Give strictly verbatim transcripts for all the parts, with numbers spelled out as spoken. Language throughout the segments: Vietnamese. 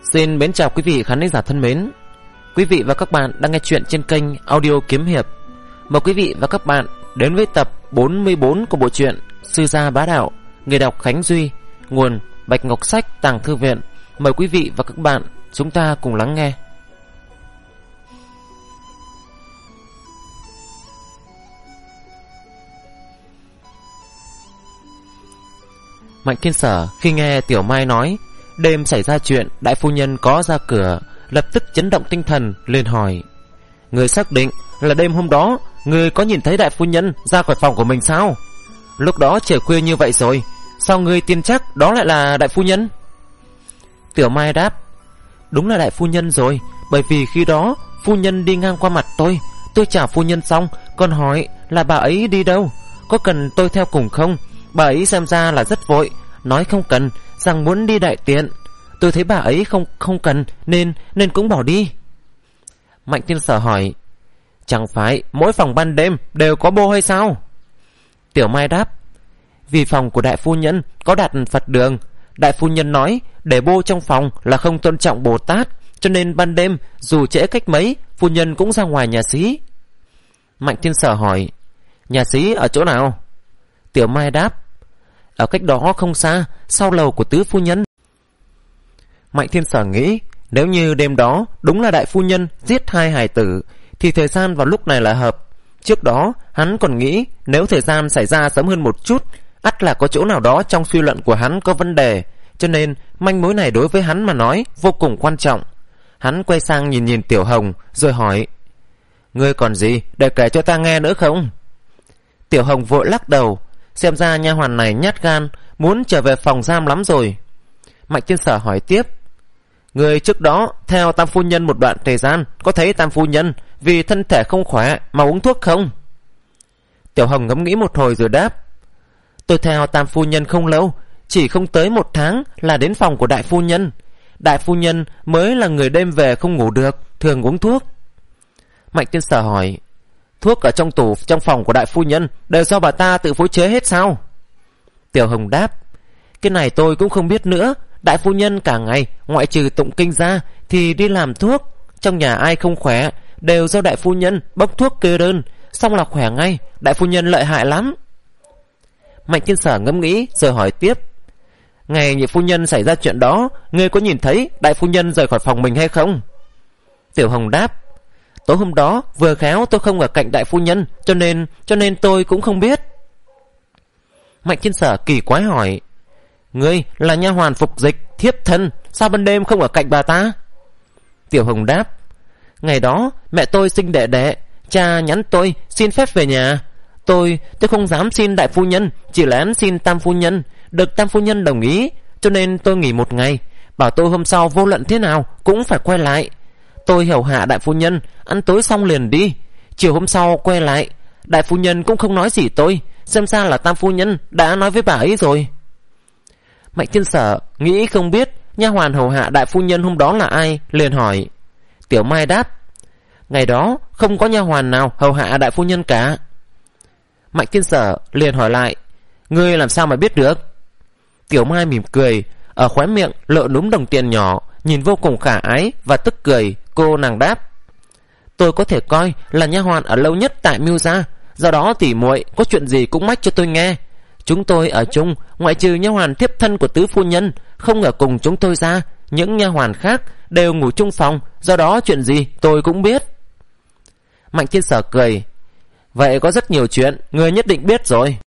Xin mến chào quý vị khán giả thân mến. Quý vị và các bạn đang nghe chuyện trên kênh Audio Kiếm Hiệp. Mời quý vị và các bạn đến với tập bốn mươi bốn của bộ truyện Sư Gia Bá Đạo. Người đọc Khánh Duy. Nguồn Bạch Ngọc Sách, Tàng Thư Viện. Mời quý vị và các bạn chúng ta cùng lắng nghe. Mạnh Thiên Sở khi nghe Tiểu Mai nói đêm xảy ra chuyện đại phu nhân có ra cửa, lập tức chấn động tinh thần, liền hỏi: người xác định là đêm hôm đó người có nhìn thấy đại phu nhân ra khỏi phòng của mình sao? Lúc đó trời khuya như vậy rồi, sao người tin chắc đó lại là đại phu nhân? Tiểu Mai đáp: đúng là đại phu nhân rồi, bởi vì khi đó phu nhân đi ngang qua mặt tôi, tôi chào phu nhân xong còn hỏi là bà ấy đi đâu, có cần tôi theo cùng không? Bà ấy xem ra là rất vội, nói không cần, rằng muốn đi đại tiện. Tôi thấy bà ấy không không cần nên nên cũng bỏ đi. Mạnh Thiên Sở hỏi: chẳng phải mỗi phòng ban đêm đều có bô hay sao? Tiểu Mai đáp: vì phòng của đại phu nhân có đặt Phật đường, đại phu nhân nói để bô trong phòng là không tôn trọng Bồ Tát, cho nên ban đêm dù trễ cách mấy phu nhân cũng ra ngoài nhà xí. Mạnh Thiên Sở hỏi: nhà xí ở chỗ nào? Tiểu Mai đáp: ở cách đó không xa, sau lầu của tứ phu nhân. Mạnh Thiên Sở nghĩ nếu như đêm đó đúng là đại phu nhân giết hai hài tử thì thời gian vào lúc này là hợp. Trước đó hắn còn nghĩ nếu thời gian xảy ra sớm hơn một chút, ắt là có chỗ nào đó trong suy luận của hắn có vấn đề, cho nên manh mối này đối với hắn mà nói vô cùng quan trọng. Hắn quay sang nhìn nhìn Tiểu Hồng rồi hỏi: ngươi còn gì để kể cho ta nghe nữa không? Tiểu Hồng vội lắc đầu, xem ra nha hoàn này nhát gan, muốn trở về phòng giam lắm rồi. Mạnh Thiên Sở hỏi tiếp: người trước đó theo tam phu nhân một đoạn thời gian, có thấy tam phu nhân vì thân thể không khỏe mà uống thuốc không? Tiểu Hồng ngẫm nghĩ một hồi rồi đáp: tôi theo tam phu nhân không lâu, chỉ không tới một tháng là đến phòng của đại phu nhân. Đại phu nhân mới là người đêm về không ngủ được, thường uống thuốc. Mạnh Thiên Sở hỏi: thuốc ở trong tủ trong phòng của đại phu nhân đều do bà ta tự phối chế hết sao? Tiểu Hồng đáp: cái này tôi cũng không biết nữa. Đại phu nhân cả ngày ngoại trừ tụng kinh ra thì đi làm thuốc, trong nhà ai không khỏe đều do đại phu nhân bốc thuốc kê đơn, xong là khỏe ngay. Đại phu nhân lợi hại lắm. Mạnh Thiên Sở ngẫm nghĩ rồi hỏi tiếp: ngày nhị phu nhân xảy ra chuyện đó, ngươi có nhìn thấy đại phu nhân rời khỏi phòng mình hay không? Tiểu Hồng đáp: tối hôm đó vừa khéo tôi không ở cạnh đại phu nhân, cho nên cho nên tôi cũng không biết. Mạnh Thiên Sở kỳ quái hỏi: ngươi là nha hoàn phục dịch thiếp thân, sao ban đêm không ở cạnh bà ta? Tiểu Hồng đáp: ngày đó mẹ tôi sinh đệ đệ, cha nhắn tôi xin phép về nhà. Tôi tôi không dám xin đại phu nhân, chỉ lén xin tam phu nhân, được tam phu nhân đồng ý, cho nên tôi nghỉ một ngày, bảo tôi hôm sau vô luận thế nào cũng phải quay lại. Tôi hầu hạ đại phu nhân, ăn tối xong liền đi. Chiều hôm sau quay lại, đại phu nhân cũng không nói gì tôi, xem ra là tam phu nhân đã nói với bà ấy rồi. Mạnh Thiên Sở nghĩ không biết nha hoàn hầu hạ đại phu nhân hôm đó là ai, liền hỏi. Tiểu Mai đáp: ngày đó không có nha hoàn nào hầu hạ đại phu nhân cả. Mạnh Thiên Sở liền hỏi lại: ngươi làm sao mà biết được? Tiểu Mai mỉm cười, ở khóe miệng lộ núm đồng tiền nhỏ, nhìn vô cùng khả ái và tức cười. Cô nàng đáp: tôi có thể coi là nha hoàn ở lâu nhất tại Mưu gia, do đó tỉ muội có chuyện gì cũng mách cho tôi nghe. Chúng tôi ở chung, ngoại trừ nha hoàn thiếp thân của tứ phu nhân không ở cùng chúng tôi ra, những nha hoàn khác đều ngủ chung phòng, do đó chuyện gì tôi cũng biết. Mạnh Thiên Sở cười: vậy có rất nhiều chuyện người nhất định biết rồi.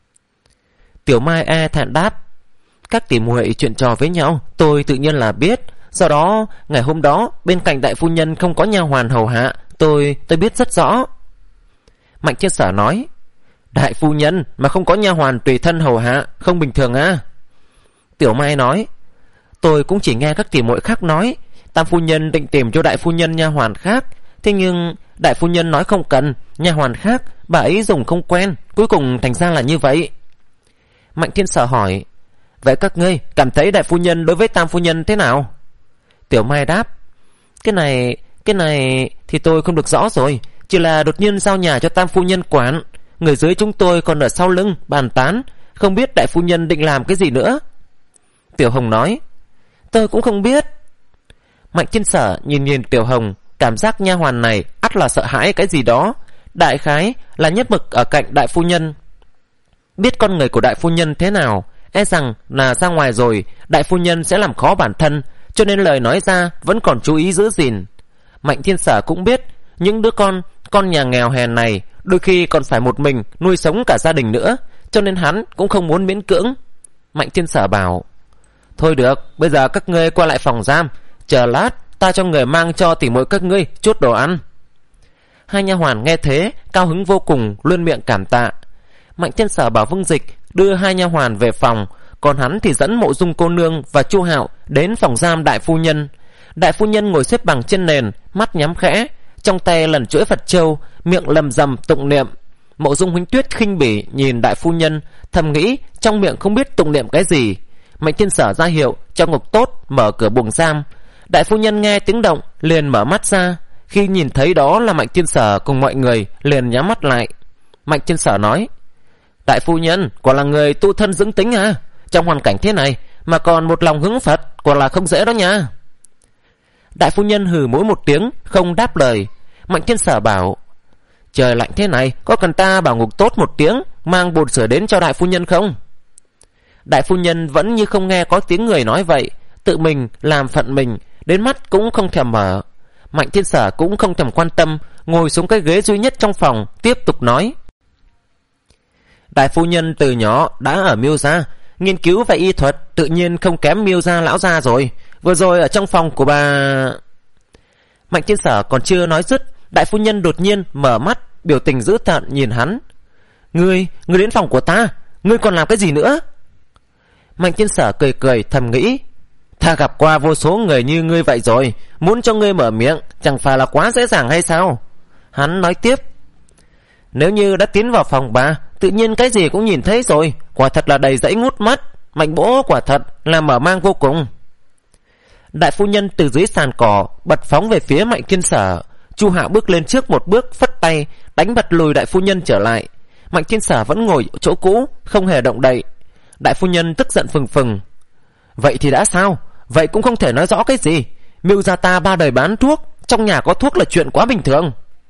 Tiểu Mai e thẹn đáp: các tỉ muội chuyện trò với nhau tôi tự nhiên là biết, do đó ngày hôm đó bên cạnh đại phu nhân không có nha hoàn hầu hạ, tôi tôi biết rất rõ. Mạnh Thiên Sở nói: đại phu nhân mà không có nha hoàn tùy thân hầu hạ, không bình thường à? Tiểu Mai nói: tôi cũng chỉ nghe các tỉ muội khác nói, tam phu nhân định tìm cho đại phu nhân nha hoàn khác, thế nhưng đại phu nhân nói không cần, nha hoàn khác bà ấy dùng không quen, cuối cùng thành ra là như vậy. Mạnh Thiên Sở hỏi: vậy các ngươi cảm thấy đại phu nhân đối với tam phu nhân thế nào? Tiểu Mai đáp: cái này cái này thì tôi không được rõ rồi, chỉ là đột nhiên giao nhà cho tam phu nhân quản, người dưới chúng tôi còn ở sau lưng bàn tán, không biết đại phu nhân định làm cái gì nữa. Tiểu Hồng nói: tôi cũng không biết. Mạnh Thiên Sở nhìn nhìn Tiểu Hồng, cảm giác nha hoàn này ắt là sợ hãi cái gì đó, đại khái là nhất mực ở cạnh đại phu nhân. Biết con người của đại phu nhân thế nào, e rằng là ra ngoài rồi đại phu nhân sẽ làm khó bản thân, cho nên lời nói ra vẫn còn chú ý giữ gìn. Mạnh Thiên Sở cũng biết những đứa con con nhà nghèo hèn này đôi khi còn phải một mình nuôi sống cả gia đình nữa, cho nên hắn cũng không muốn miễn cưỡng. Mạnh Thiên Sở bảo: thôi được, bây giờ các ngươi qua lại phòng giam, chờ lát ta cho người mang cho tỉ muội các ngươi chút đồ ăn. Hai nha hoàn nghe thế cao hứng vô cùng, luôn miệng cảm tạ. Mạnh Thiên Sở bảo Vương Dịch đưa hai nha hoàn về phòng, còn hắn thì dẫn Mộ Dung cô nương và Chu Hạo đến phòng giam đại phu nhân. Đại phu nhân ngồi xếp bằng trên nền, mắt nhắm khẽ, trong tay lần chuỗi Phật châu, miệng lầm rầm tụng niệm. Mộ Dung Huỳnh Tuyết khinh bỉ nhìn đại phu nhân, thầm nghĩ trong miệng không biết tụng niệm cái gì. Mạnh Thiên Sở ra hiệu cho Ngục Tốt mở cửa buồng giam. Đại phu nhân nghe tiếng động liền mở mắt ra, khi nhìn thấy đó là Mạnh Thiên Sở cùng mọi người liền nhắm mắt lại. Mạnh Thiên Sở nói: đại phu nhân quả là người tu thân dưỡng tính à? Trong hoàn cảnh thế này mà còn một lòng hướng Phật, quả là không dễ đó nha. Đại phu nhân hừ mỗi một tiếng, không đáp lời. Mạnh Thiên Sở bảo: trời lạnh thế này, có cần ta bảo Ngục Tốt một tiếng mang bột sửa đến cho đại phu nhân không? Đại phu nhân vẫn như không nghe có tiếng người nói vậy, tự mình làm phận mình, đến mắt cũng không thèm mở. Mạnh Thiên Sở cũng không thèm quan tâm, ngồi xuống cái ghế duy nhất trong phòng, tiếp tục nói: đại phu nhân từ nhỏ đã ở Miêu gia, nghiên cứu về y thuật tự nhiên không kém Miêu gia lão gia rồi. Vừa rồi ở trong phòng của bà... Mạnh Thiên Sở còn chưa nói dứt, đại phu nhân đột nhiên mở mắt, biểu tình dữ tợn nhìn hắn. Ngươi, ngươi đến phòng của ta, ngươi còn làm cái gì nữa? Mạnh Thiên Sở cười cười thầm nghĩ: ta gặp qua vô số người như ngươi vậy rồi, muốn cho ngươi mở miệng chẳng phải là quá dễ dàng hay sao? Hắn nói tiếp: nếu như đã tiến vào phòng bà, tự nhiên cái gì cũng nhìn thấy rồi, quả thật là đầy dẫy ngút mắt. Mạnh bố quả thật là mở mang vô cùng. Đại phu nhân từ dưới sàn cỏ bật phóng về phía Mạnh Thiên Sở. Chu Hạo bước lên trước một bước, phất tay đánh bật lùi đại phu nhân trở lại. Mạnh Thiên Sở vẫn ngồi chỗ cũ, không hề động đậy. Đại phu nhân tức giận phừng phừng: vậy thì đã sao? Vậy cũng không thể nói rõ cái gì. Miêu gia ta ba đời bán thuốc, trong nhà có thuốc là chuyện quá bình thường.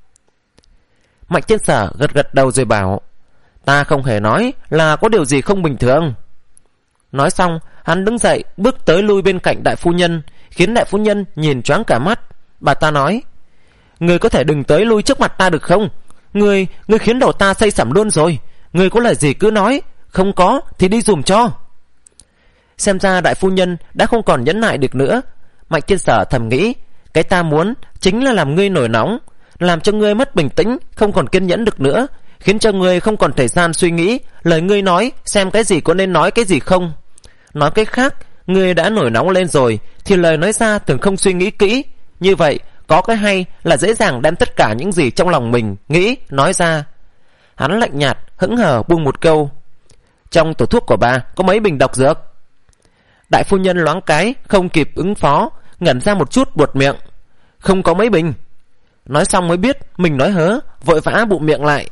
Mạnh Thiên Sở gật gật đầu rồi bảo: ta không hề nói là có điều gì không bình thường. Nói xong hắn đứng dậy bước tới lui bên cạnh đại phu nhân, khiến đại phu nhân nhìn choáng cả mắt. Bà ta nói: ngươi có thể đừng tới lui trước mặt ta được không? Ngươi, ngươi khiến đầu ta say sẩm luôn rồi. Ngươi có lời gì cứ nói, không có thì đi dùm cho. Xem ra đại phu nhân đã không còn nhẫn nại được nữa. Mạnh Thiên Sở thầm nghĩ: cái ta muốn chính là làm ngươi nổi nóng, làm cho ngươi mất bình tĩnh, không còn kiên nhẫn được nữa, khiến cho ngươi không còn thời gian suy nghĩ lời ngươi nói, xem cái gì có nên nói cái gì không. Nói cách khác, ngươi đã nổi nóng lên rồi thì lời nói ra thường không suy nghĩ kỹ. Như vậy có cái hay là dễ dàng đem tất cả những gì trong lòng mình nghĩ nói ra. Hắn lạnh nhạt hững hờ buông một câu: trong tủ thuốc của bà có mấy bình độc dược? Đại phu nhân loáng cái không kịp ứng phó, ngẩn ra một chút buột miệng: không có mấy bình. Nói xong mới biết mình nói hớ, vội vã bụm miệng lại.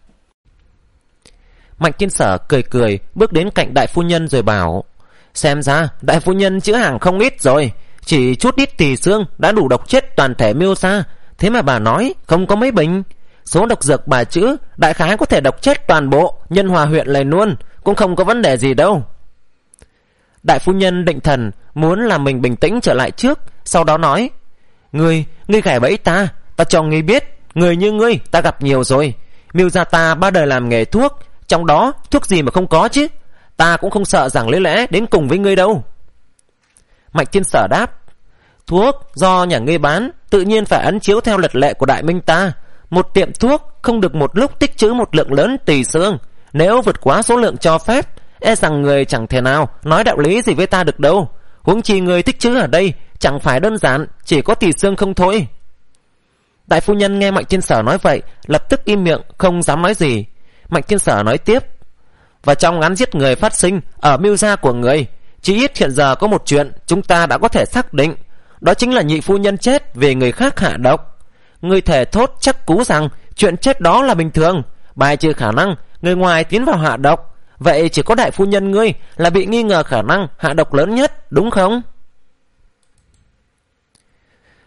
Mạnh Thiên Sở cười cười bước đến cạnh đại phu nhân rồi bảo: xem ra đại phu nhân chữa hàng không ít rồi, chỉ chút ít tỳ xương đã đủ độc chết toàn thể Miêu gia, thế mà bà nói không có mấy bình. Số độc dược bà chữa đại khái có thể độc chết toàn bộ Nhân Hòa huyện này luôn, cũng không có vấn đề gì đâu. Đại phu nhân định thần muốn làm mình bình tĩnh trở lại trước, sau đó nói: ngươi, ngươi gài bẫy ta, ta cho ngươi biết, người như ngươi ta gặp nhiều rồi. Miêu gia ta ba đời làm nghề thuốc, trong đó thuốc gì mà không có chứ. Ta cũng không sợ rằng lấy lẽ đến cùng với ngươi đâu. Mạnh Thiên Sở đáp: thuốc do nhà ngươi bán, tự nhiên phải ấn chiếu theo luật lệ của đại minh ta. Một tiệm thuốc không được một lúc tích trữ một lượng lớn tỳ xương, nếu vượt quá số lượng cho phép, e rằng người chẳng thể nào nói đạo lý gì với ta được đâu. Huống chi người tích trữ ở đây chẳng phải đơn giản chỉ có tỳ xương không thôi. Đại phu nhân nghe Mạnh Thiên Sở nói vậy, lập tức im miệng không dám nói gì. Mạnh Thiên Sở nói tiếp: và trong án giết người phát sinh ở Miêu gia của người, chỉ ít hiện giờ có một chuyện chúng ta đã có thể xác định, đó chính là nhị phu nhân chết vì người khác hạ độc. Người thể thốt chắc cú rằng chuyện chết đó là bình thường, bài trừ khả năng người ngoài tiến vào hạ độc. Vậy chỉ có đại phu nhân ngươi là bị nghi ngờ khả năng hạ độc lớn nhất, đúng không?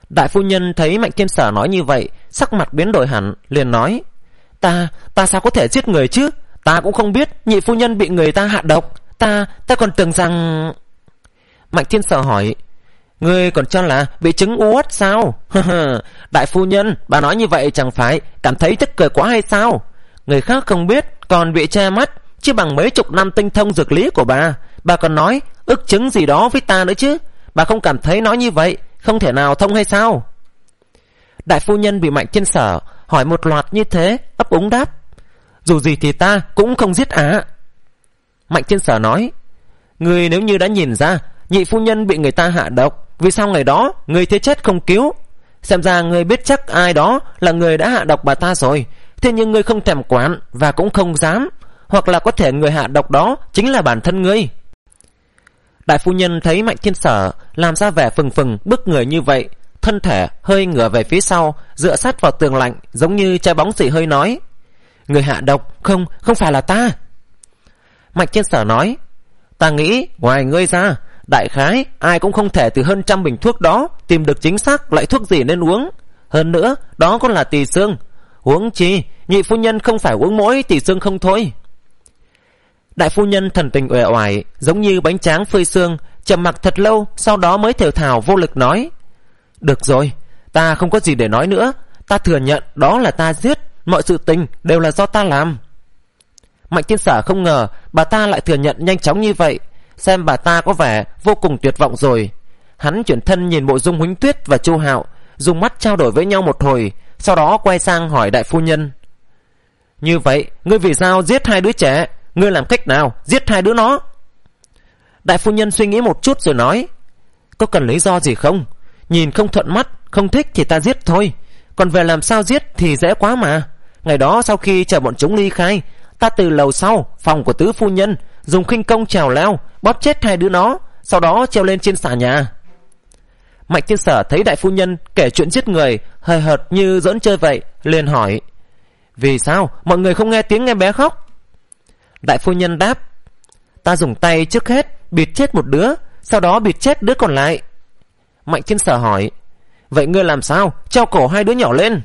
Đại phu nhân thấy Mạnh Thiên Sở nói như vậy, sắc mặt biến đổi hẳn, liền nói: Ta, ta sao có thể giết người chứ? Ta cũng không biết nhị phu nhân bị người ta hạ độc. Ta, ta còn tưởng rằng... Mạnh Thiên Sở hỏi: Ngươi còn cho là bị chứng u uất sao? Đại phu nhân, bà nói như vậy chẳng phải cảm thấy tức cười quá hay sao? Người khác không biết còn bị che mắt, chứ bằng mấy chục năm tinh thông dược lý của bà, bà còn nói ức chứng gì đó với ta nữa chứ. Bà không cảm thấy nói như vậy không thể nào thông hay sao? Đại phu nhân bị Mạnh Thiên Sở hỏi một loạt như thế, ấp úng đáp: Dù gì thì ta cũng không giết ả. Mạnh Thiên Sở nói: Ngươi nếu như đã nhìn ra nhị phu nhân bị người ta hạ độc, vì sao ngày đó ngươi thế chết không cứu? Xem ra ngươi biết chắc ai đó là người đã hạ độc bà ta rồi, thế nhưng ngươi không thèm quản và cũng không dám, hoặc là có thể người hạ độc đó chính là bản thân ngươi. Đại phu nhân thấy Mạnh Thiên Sở làm ra vẻ phừng phừng bức người như vậy, thân thể hơi ngửa về phía sau, dựa sát vào tường lạnh, giống như trái bóng xì hơi nói: Người hạ độc không, không phải là ta. Mạnh Thiên Sở nói: Ta nghĩ ngoài ngươi ra, đại khái ai cũng không thể từ hơn trăm bình thuốc đó tìm được chính xác loại thuốc gì nên uống. Hơn nữa đó còn là tỳ xương. Huống chi nhị phu nhân không phải uống mỗi tỳ xương không thôi. Đại phu nhân thần tình uể oải, giống như bánh tráng phơi xương, trầm mặc thật lâu, sau đó mới thều thào vô lực nói: Được rồi, ta không có gì để nói nữa. Ta thừa nhận đó là ta giết, mọi sự tình đều là do ta làm. Mạnh Thiên Sở không ngờ bà ta lại thừa nhận nhanh chóng như vậy, xem bà ta có vẻ vô cùng tuyệt vọng rồi. Hắn chuyển thân nhìn Mộ Dung Huỳnh Tuyết và Chu Hạo, dùng mắt trao đổi với nhau một hồi, sau đó quay sang hỏi đại phu nhân: Như vậy ngươi vì sao giết hai đứa trẻ? Ngươi làm cách nào giết hai đứa nó? Đại phu nhân suy nghĩ một chút rồi nói: Có cần lý do gì không? Nhìn không thuận mắt, không thích thì ta giết thôi. Còn về làm sao giết thì dễ quá mà. Ngày đó sau khi chờ bọn chúng ly khai, ta từ lầu sau phòng của tứ phu nhân dùng khinh công trèo leo bóp chết hai đứa nó, sau đó treo lên trên xà nhà. Mạnh Thiên Sở thấy đại phu nhân kể chuyện giết người hời hợt như giỡn chơi vậy, liền hỏi: Vì sao mọi người không nghe tiếng em bé khóc? Đại phu nhân đáp: Ta dùng tay trước hết bịt chết một đứa, sau đó bịt chết đứa còn lại. Mạnh Thiên Sở hỏi: Vậy ngươi làm sao treo cổ hai đứa nhỏ lên?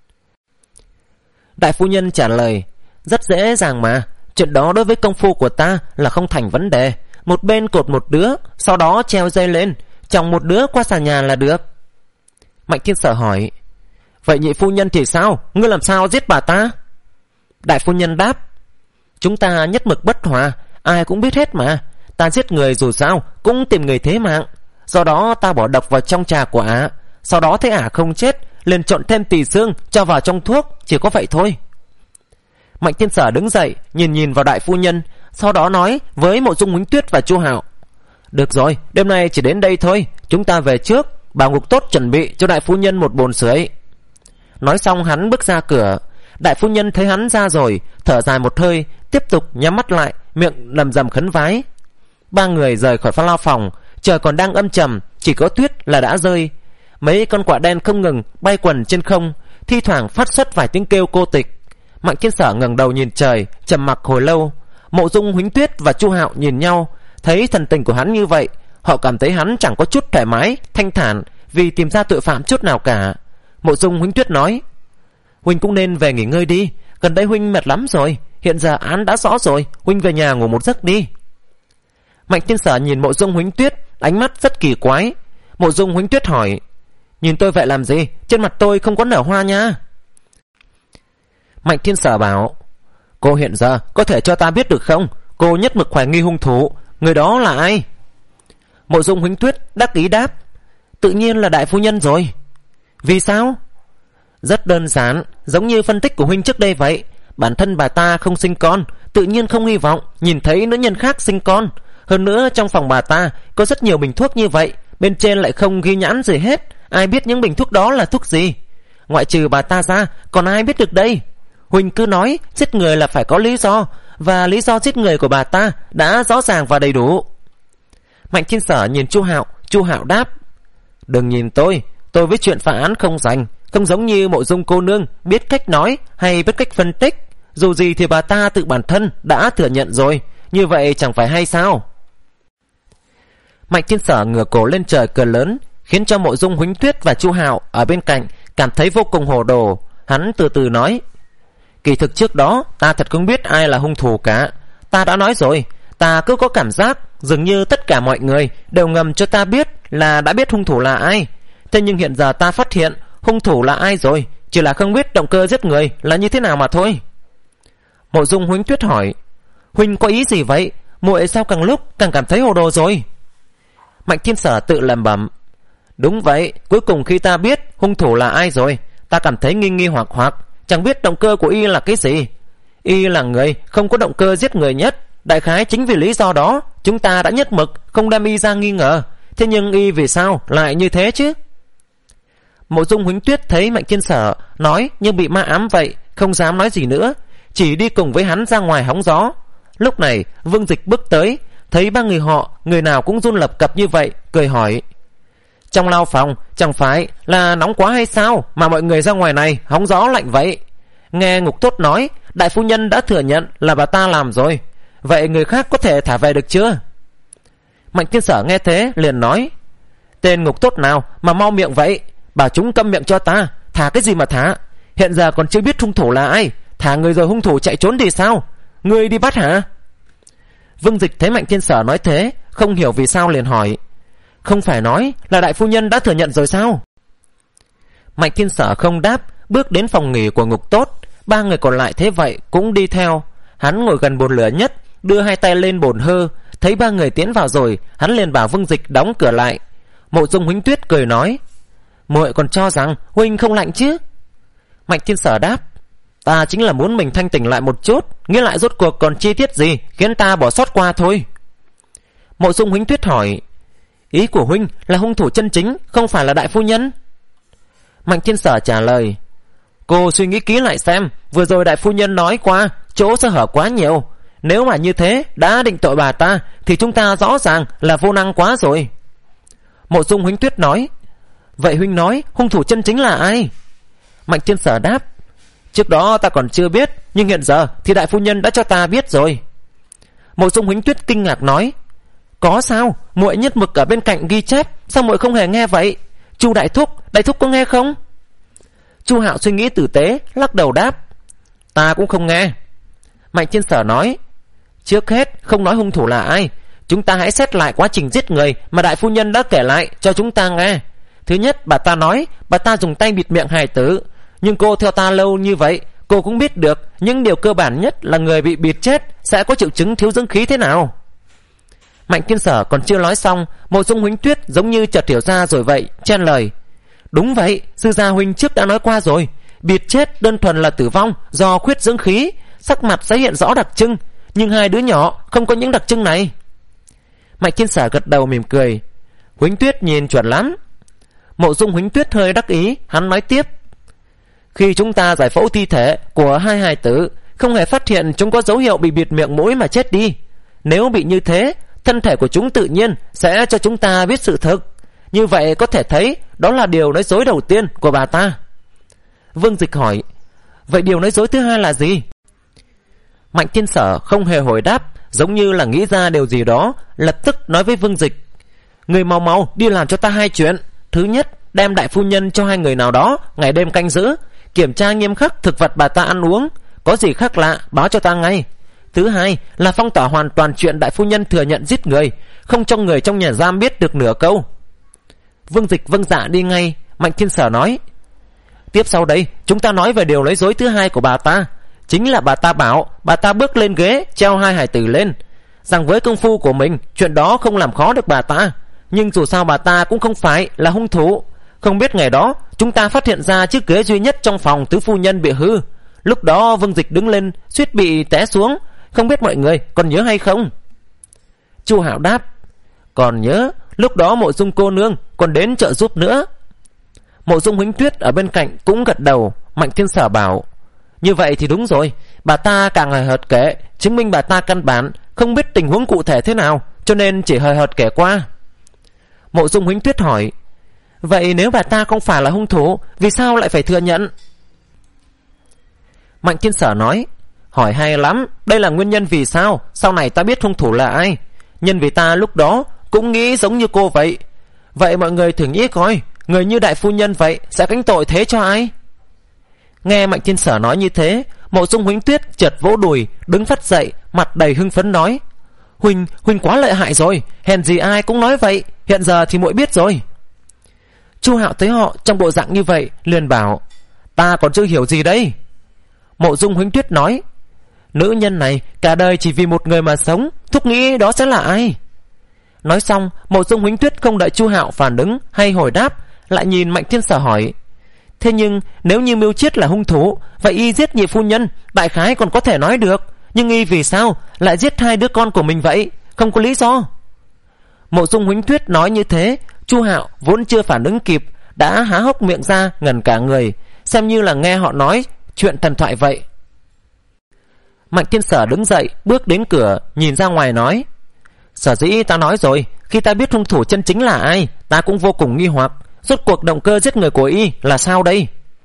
Đại phu nhân trả lời: Rất dễ dàng mà, chuyện đó đối với công phu của ta là không thành vấn đề. Một bên cột một đứa, sau đó treo dây lên, chồng một đứa qua xà nhà là được. Mạnh Thiên Sở hỏi: Vậy nhị phu nhân thì sao? Ngươi làm sao giết bà ta? Đại phu nhân đáp: Chúng ta nhất mực bất hòa, ai cũng biết hết mà. Ta giết người dù sao cũng tìm người thế mạng. Do đó ta bỏ độc vào trong trà của ả, sau đó thấy ả không chết, liền trộn thêm tỳ xương cho vào trong thuốc, chỉ có vậy thôi. Mạnh Thiên Sở đứng dậy, nhìn nhìn vào đại phu nhân, sau đó nói với Mộ Dung Huỳnh Tuyết và Chu Hạo: Được rồi, đêm nay chỉ đến đây thôi, chúng ta về trước, bảo Ngục Tốt chuẩn bị cho đại phu nhân một bồn sưởi. Nói xong hắn bước ra cửa. Đại phu nhân thấy hắn ra rồi, thở dài một hơi, tiếp tục nhắm mắt lại, miệng lầm rầm khấn vái. Ba người rời khỏi pha lao phòng. Trời còn đang âm trầm, chỉ có tuyết là đã rơi. Mấy con quạ đen không ngừng bay quần trên không, thi thoảng phát xuất vài tiếng kêu cô tịch. Mạnh Thiên Sở ngẩng đầu nhìn trời, trầm mặc hồi lâu. Mộ Dung Huỳnh Tuyết và Chu Hạo nhìn nhau, thấy thần tình của hắn như vậy, họ cảm thấy hắn chẳng có chút thoải mái, thanh thản vì tìm ra tội phạm chút nào cả. Mộ Dung Huỳnh Tuyết nói: Huynh cũng nên về nghỉ ngơi đi, gần đây huynh mệt lắm rồi, hiện giờ án đã rõ rồi, huynh về nhà ngủ một giấc đi. Mạnh Thiên Sở nhìn Mộ Dung Huỳnh Tuyết, ánh mắt rất kỳ quái. Mộ Dung Huỳnh Tuyết hỏi: Nhìn tôi vậy làm gì? Trên mặt tôi không có nở hoa nha. Mạnh Thiên Sở bảo: Cô hiện giờ có thể cho ta biết được không? Cô nhất mực hoài nghi hung thủ, người đó là ai? Mộ Dung Huỳnh Tuyết đắc ý đáp: Tự nhiên là đại phu nhân rồi. Vì sao? Rất đơn giản, giống như phân tích của huynh trước đây vậy. Bản thân bà ta không sinh con, tự nhiên không hy vọng nhìn thấy nữ nhân khác sinh con. Hơn nữa trong phòng bà ta có rất nhiều bình thuốc như vậy, bên trên lại không ghi nhãn gì hết. Ai biết những bình thuốc đó là thuốc gì? Ngoại trừ bà ta ra, còn ai biết được đây? Huynh cứ nói giết người là phải có lý do, và lý do giết người của bà ta đã rõ ràng và đầy đủ. Mạnh Thiên Sở nhìn Chu Hạo, Chu Hạo đáp: Đừng nhìn tôi, tôi với chuyện phá án không rành, không giống như Mộ Dung cô nương biết cách nói hay biết cách phân tích. Dù gì thì bà ta tự bản thân đã thừa nhận rồi, như vậy chẳng phải hay sao? Mạnh Thiên Sở ngửa cổ lên trời cười lớn, khiến cho Mộ Dung Huỳnh Tuyết và Chu Hạo ở bên cạnh cảm thấy vô cùng hồ đồ. Hắn từ từ nói: kỳ thực trước đó ta thật không biết ai là hung thủ cả. Ta đã nói rồi, ta cứ có cảm giác dường như tất cả mọi người đều ngầm cho ta biết là đã biết hung thủ là ai. Thế nhưng hiện giờ ta phát hiện hung thủ là ai rồi, chỉ là không biết động cơ giết người là như thế nào mà thôi. Mộ Dung Huỳnh Tuyết hỏi: huynh có ý gì vậy? Muội sao càng lúc càng cảm thấy hồ đồ rồi? Mạnh Thiên Sở tự lẩm bẩm: đúng vậy, cuối cùng khi ta biết hung thủ là ai rồi, ta cảm thấy nghi nghi hoặc hoặc, chẳng biết động cơ của y là cái gì. Y là người không có động cơ giết người nhất. Đại khái chính vì lý do đó chúng ta đã nhất mực không đem y ra nghi ngờ. Thế nhưng y vì sao lại như thế chứ? Mộ Dung Huỳnh Tuyết thấy Mạnh Thiên Sở nói như bị ma ám vậy, không dám nói gì nữa, chỉ đi cùng với hắn ra ngoài hóng gió. Lúc này Vương Dịch bước tới, thấy ba người họ người nào cũng run lập cập như vậy, cười hỏi: trong lao phòng chẳng phải là nóng quá hay sao mà mọi người ra ngoài này hóng gió lạnh vậy? Nghe Ngục Tốt nói đại phu nhân đã thừa nhận là bà ta làm rồi, vậy người khác có thể thả về được chưa? Mạnh Thiên Sở nghe thế liền nói: tên Ngục Tốt nào mà mau miệng vậy, bảo chúng câm miệng cho ta. Thả cái gì mà thả? Hiện giờ còn chưa biết hung thủ là ai, thả người rồi hung thủ chạy trốn thì sao? Ngươi đi bắt hả? Vương Dịch thấy Mạnh Thiên Sở nói thế, không hiểu vì sao liền hỏi: không phải nói là đại phu nhân đã thừa nhận rồi sao? Mạnh Thiên Sở không đáp, bước đến phòng nghỉ của Ngục Tốt. Ba người còn lại thế vậy cũng đi theo. Hắn ngồi gần bồn lửa nhất, đưa hai tay lên bồn hơ. Thấy ba người tiến vào rồi, hắn liền bảo Vương Dịch đóng cửa lại. Mộ Dung Huỳnh Tuyết cười nói: muội còn cho rằng huynh không lạnh chứ? Mạnh Thiên Sở đáp: ta chính là muốn mình thanh tỉnh lại một chút, nghĩ lại rốt cuộc còn chi tiết gì khiến ta bỏ sót qua thôi. Mộ Dung Huỳnh Tuyết hỏi: ý của huynh là hung thủ chân chính không phải là đại phu nhân? Mạnh Thiên Sở trả lời: cô suy nghĩ kỹ lại xem, vừa rồi đại phu nhân nói qua chỗ sơ hở quá nhiều. Nếu mà như thế đã định tội bà ta thì chúng ta rõ ràng là vô năng quá rồi. Mộ Dung Huỳnh Tuyết nói: vậy huynh nói hung thủ chân chính là ai? Mạnh Thiên Sở đáp: trước đó ta còn chưa biết, nhưng hiện giờ thì đại phu nhân đã cho ta biết rồi. Mộ Dung Huỳnh Tuyết kinh ngạc nói: có sao? Muội nhất mực ở bên cạnh ghi chép, sao muội không hề nghe vậy? Chu đại thúc, đại thúc có nghe không? Chu Hạo suy nghĩ tử tế, lắc đầu đáp: ta cũng không nghe. Mạnh Thiên Sở nói: trước hết không nói hung thủ là ai, chúng ta hãy xét lại quá trình giết người mà đại phu nhân đã kể lại cho chúng ta nghe. Thứ nhất, bà ta nói bà ta dùng tay bịt miệng hài tử, nhưng cô theo ta lâu như vậy, cô cũng biết được những điều cơ bản nhất là người bị bịt chết sẽ có triệu chứng thiếu dưỡng khí thế nào. Mạnh Thiên Sở còn chưa nói xong, Mộ Dung Huỳnh Tuyết giống như chợt hiểu ra rồi vậy, chen lời: đúng vậy, sư gia huynh trước đã nói qua rồi, bịt chết đơn thuần là tử vong do khuyết dưỡng khí, sắc mặt sẽ hiện rõ đặc trưng, nhưng hai đứa nhỏ không có những đặc trưng này. Mạnh Thiên Sở gật đầu mỉm cười: Huỳnh Tuyết nhìn chuẩn lắm. Mộ Dung Huỳnh Tuyết hơi đắc ý, hắn nói tiếp: khi chúng ta giải phẫu thi thể của hai hài tử, không hề phát hiện chúng có dấu hiệu bị bịt miệng mũi mà chết đi. Nếu bị như thế, thân thể của chúng tự nhiên sẽ cho chúng ta biết sự thực. Như vậy có thể thấy đó là điều nói dối đầu tiên của bà ta. Vương Dịch hỏi: vậy điều nói dối thứ hai là gì? Mạnh Thiên Sở không hề hồi đáp, giống như là nghĩ ra điều gì đó, lập tức nói với Vương Dịch: người mau mau đi làm cho ta hai chuyện. Thứ nhất, đem đại phu nhân cho hai người nào đó ngày đêm canh giữ, kiểm tra nghiêm khắc thực vật bà ta ăn uống, có gì khác lạ báo cho ta ngay. Thứ hai là phong tỏa hoàn toàn chuyện đại phu nhân thừa nhận giết người, không cho người trong nhà giam biết được nửa câu. Vương Dịch vâng dạ đi ngay. Mạnh Thiên Sở nói: tiếp sau đây chúng ta nói về điều nói dối thứ hai của bà ta. Chính là bà ta bảo bà ta bước lên ghế treo hai hài tử lên, rằng với công phu của mình chuyện đó không làm khó được bà ta. Nhưng dù sao bà ta cũng không phải là hung thủ. Không biết ngày đó chúng ta phát hiện ra chiếc ghế duy nhất trong phòng tứ phu nhân bị hư. Lúc đó Vương Dịch đứng lên suýt bị té xuống, không biết mọi người còn nhớ hay không? Chu Hạo đáp: còn nhớ, lúc đó Mộ Dung cô nương còn đến trợ giúp nữa. Mộ Dung Huỳnh Tuyết ở bên cạnh cũng gật đầu. Mạnh Thiên Sở bảo: như vậy thì đúng rồi, bà ta càng hời hợt kể, chứng minh bà ta căn bản không biết tình huống cụ thể thế nào, cho nên chỉ hời hợt kể qua. Mộ Dung Huỳnh Tuyết hỏi: vậy nếu bà ta không phải là hung thủ, vì sao lại phải thừa nhận? Mạnh Thiên Sở nói: hỏi hay lắm, đây là nguyên nhân vì sao sau này ta biết hung thủ là ai. Nhân vì ta lúc đó cũng nghĩ giống như cô vậy. Vậy mọi người thử nghĩ coi, người như đại phu nhân vậy sẽ gánh tội thế cho ai? Nghe Mạnh Thiên Sở nói như thế, Mộ Dung Huỳnh Tuyết chợt vỗ đùi, đứng phát dậy, mặt đầy hưng phấn nói: Huynh, huynh quá lợi hại rồi, hèn gì ai cũng nói vậy, hiện giờ thì muội biết rồi. Chu Hạo thấy họ trong bộ dạng như vậy, liền bảo: Ta còn chưa hiểu gì đây. Mộ Dung Huỳnh Tuyết nói: Nữ nhân này cả đời chỉ vì một người mà sống, thúc nghĩ đó sẽ là ai? Nói xong, Mộ Dung Huỳnh Tuyết không đợi Chu Hạo phản ứng hay hồi đáp, lại nhìn Mạnh Thiên Sở hỏi: Thế nhưng nếu như Mưu Chiết là hung thủ, vậy y giết nhị phu nhân, đại khái còn có thể nói được, nhưng y vì sao lại giết hai đứa con của mình vậy? Không có lý do. Mộ Dung Huỳnh Tuyết nói như thế, Chu Hạo vốn chưa phản ứng kịp, đã há hốc miệng ra ngẩn cả người, xem như là nghe họ nói chuyện thần thoại vậy. Mạnh Thiên Sở đứng dậy, bước đến cửa, nhìn ra ngoài nói: Sở dĩ ta nói rồi, khi ta biết hung thủ chân chính là ai, ta cũng vô cùng nghi hoặc, rốt cuộc động cơ giết người của y là sao đây?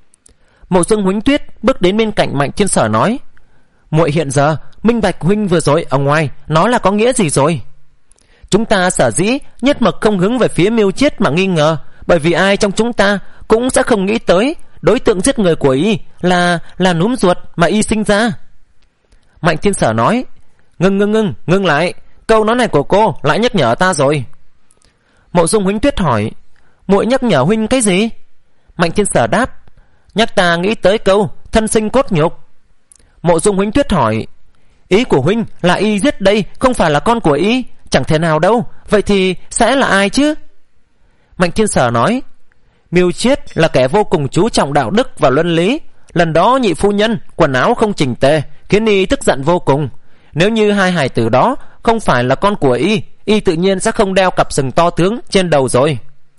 Mộ Dung Huỳnh Tuyết bước đến bên cạnh Mạnh Thiên Sở nói: Muội hiện giờ minh bạch huynh vừa rồi ở ngoài nói là có nghĩa gì rồi. Chúng ta sở dĩ nhất mực không hướng về phía Mưu Chiết mà nghi ngờ, bởi vì ai trong chúng ta cũng sẽ không nghĩ tới đối tượng giết người của y là là núm ruột mà y sinh ra. Mạnh Thiên Sở nói: Ngưng ngưng ngưng ngưng lại, câu nói này của cô lại nhắc nhở ta rồi. Mộ Dung Huỳnh Tuyết hỏi: Muội nhắc nhở huynh cái gì? Mạnh Thiên Sở đáp: Nhắc ta nghĩ tới câu thân sinh cốt nhục. Mộ Dung Huỳnh Tuyết hỏi: Ý của huynh là y giết đây không phải là con của y? Chẳng thể nào đâu, vậy thì sẽ là ai chứ? Mạnh Thiên Sở nói: Mưu Chiết là kẻ vô cùng chú trọng đạo đức và luân lý. Lần đó nhị phu nhân quần áo không chỉnh tề, khiến y tức giận vô cùng. Nếu như hai hài tử đó không phải là con của y, y tự nhiên sẽ không đeo cặp sừng to tướng trên đầu rồi.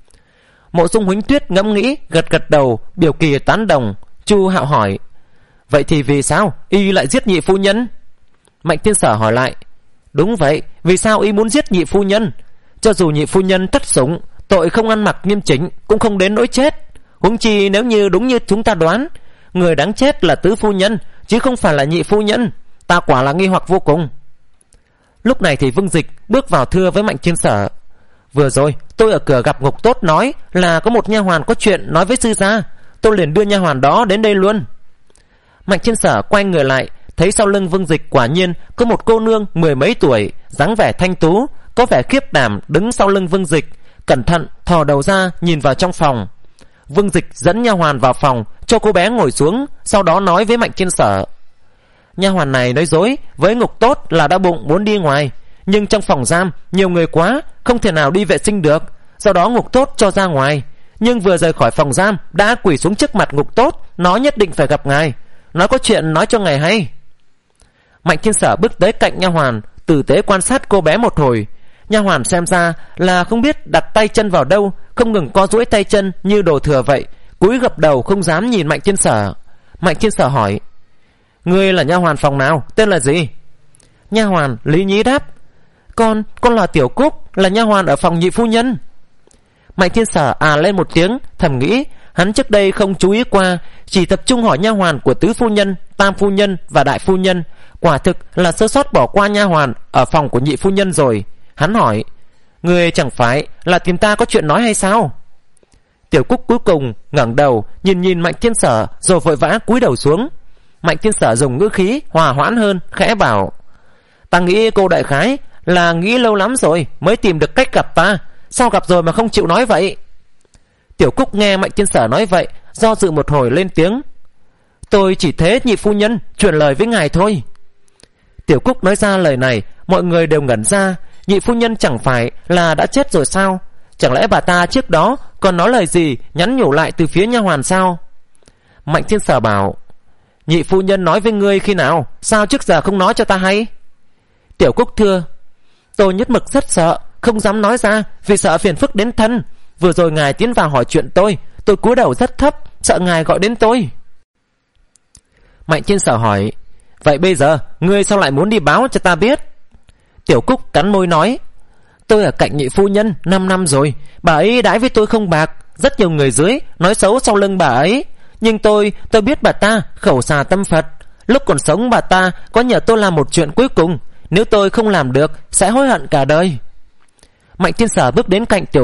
Mộ Dung Huỳnh Tuyết ngẫm nghĩ, gật gật đầu, biểu kỳ tán đồng. Chu Hạo hỏi: Vậy thì vì sao y lại giết nhị phu nhân? Mạnh Thiên Sở hỏi lại: Đúng vậy, vì sao y muốn giết nhị phu nhân? Cho dù nhị phu nhân thất sủng, tội không ăn mặc nghiêm chỉnh, cũng không đến nỗi chết. Huống chi nếu như đúng như chúng ta đoán, người đáng chết là tứ phu nhân, chứ không phải là nhị phu nhân, ta quả là nghi hoặc vô cùng. Lúc này thì Vương Dịch bước vào thưa với Mạnh Thiên Sở: Vừa rồi tôi ở cửa gặp Ngục Tốt nói là có một nha hoàn có chuyện nói với sư gia, tôi liền đưa nha hoàn đó đến đây luôn. Mạnh Thiên Sở quay người lại, thấy sau lưng Vương Dịch quả nhiên có một cô nương mười mấy tuổi, dáng vẻ thanh tú, có vẻ khiếp đảm, đứng sau lưng Vương Dịch, cẩn thận thò đầu ra nhìn vào trong phòng. Vương Dịch dẫn nha hoàn vào phòng, cho cô bé ngồi xuống, sau đó nói với Mạnh Thiên Sở: Nha hoàn này nói dối với Ngục Tốt là đau bụng muốn đi ngoài, nhưng trong phòng giam nhiều người quá, không thể nào đi vệ sinh được, do đó Ngục Tốt cho ra ngoài. Nhưng vừa rời khỏi phòng giam đã quỳ xuống trước mặt Ngục Tốt, nói nhất định phải gặp ngài, nói có chuyện nói cho ngài hay. Mạnh Thiên Sở bước tới cạnh nha hoàn, tử tế quan sát cô bé một hồi. Nha hoàn xem ra là không biết đặt tay chân vào đâu, không ngừng co duỗi tay chân như đồ thừa vậy, cúi gập đầu không dám nhìn Mạnh Thiên Sở. Mạnh Thiên Sở hỏi: Ngươi là nha hoàn phòng nào, tên là gì? Nha hoàn Lý Nhí đáp: Con, con là Tiểu Cúc, là nha hoàn ở phòng nhị phu nhân. Mạnh Thiên Sở à lên một tiếng, thầm nghĩ hắn trước đây không chú ý qua, chỉ tập trung hỏi nha hoàn của tứ phu nhân, tam phu nhân và đại phu nhân, quả thực là sơ sót bỏ qua nha hoàn ở phòng của nhị phu nhân rồi. Hắn hỏi: Ngươi chẳng phải là tìm ta có chuyện nói hay sao? Tiểu Cúc cuối cùng ngẩng đầu nhìn nhìn Mạnh Thiên Sở, rồi vội vã cúi đầu xuống. Mạnh Thiên Sở dùng ngữ khí hòa hoãn hơn, khẽ bảo: Ta nghĩ cô đại khái là nghĩ lâu lắm rồi mới tìm được cách gặp ta, sao gặp rồi mà không chịu nói vậy? Tiểu Cúc nghe Mạnh Thiên Sở nói vậy, do dự một hồi lên tiếng: Tôi chỉ thế nhị phu nhân truyền lời với ngài thôi. Tiểu Cúc nói ra lời này, mọi người đều ngẩn ra. Nhị phu nhân chẳng phải là đã chết rồi sao? Chẳng lẽ bà ta trước đó còn nói lời gì nhắn nhủ lại từ phía nha hoàn sao? Mạnh Thiên Sở bảo: Nhị phu nhân nói với ngươi khi nào, sao trước giờ không nói cho ta hay? Tiểu Cúc thưa: Tôi nhất mực rất sợ, không dám nói ra vì sợ phiền phức đến thân. Vừa rồi ngài tiến vào hỏi chuyện tôi, tôi cúi đầu rất thấp, sợ ngài gọi đến tôi. Mạnh Thiên Sở hỏi: Vậy bây giờ ngươi sao lại muốn đi báo cho ta biết? Tiểu Cúc cắn môi nói: Tôi ở cạnh nhị phu nhân năm năm rồi, bà ấy đãi với tôi không bạc, rất nhiều người dưới nói xấu sau lưng bà ấy, nhưng tôi tôi biết bà ta khẩu xà tâm Phật. Lúc còn sống bà ta có nhờ tôi làm một chuyện cuối cùng, nếu tôi không làm được sẽ hối hận cả đời. Mạnh Thiên Sở bước đến cạnh Tiểu Cúc,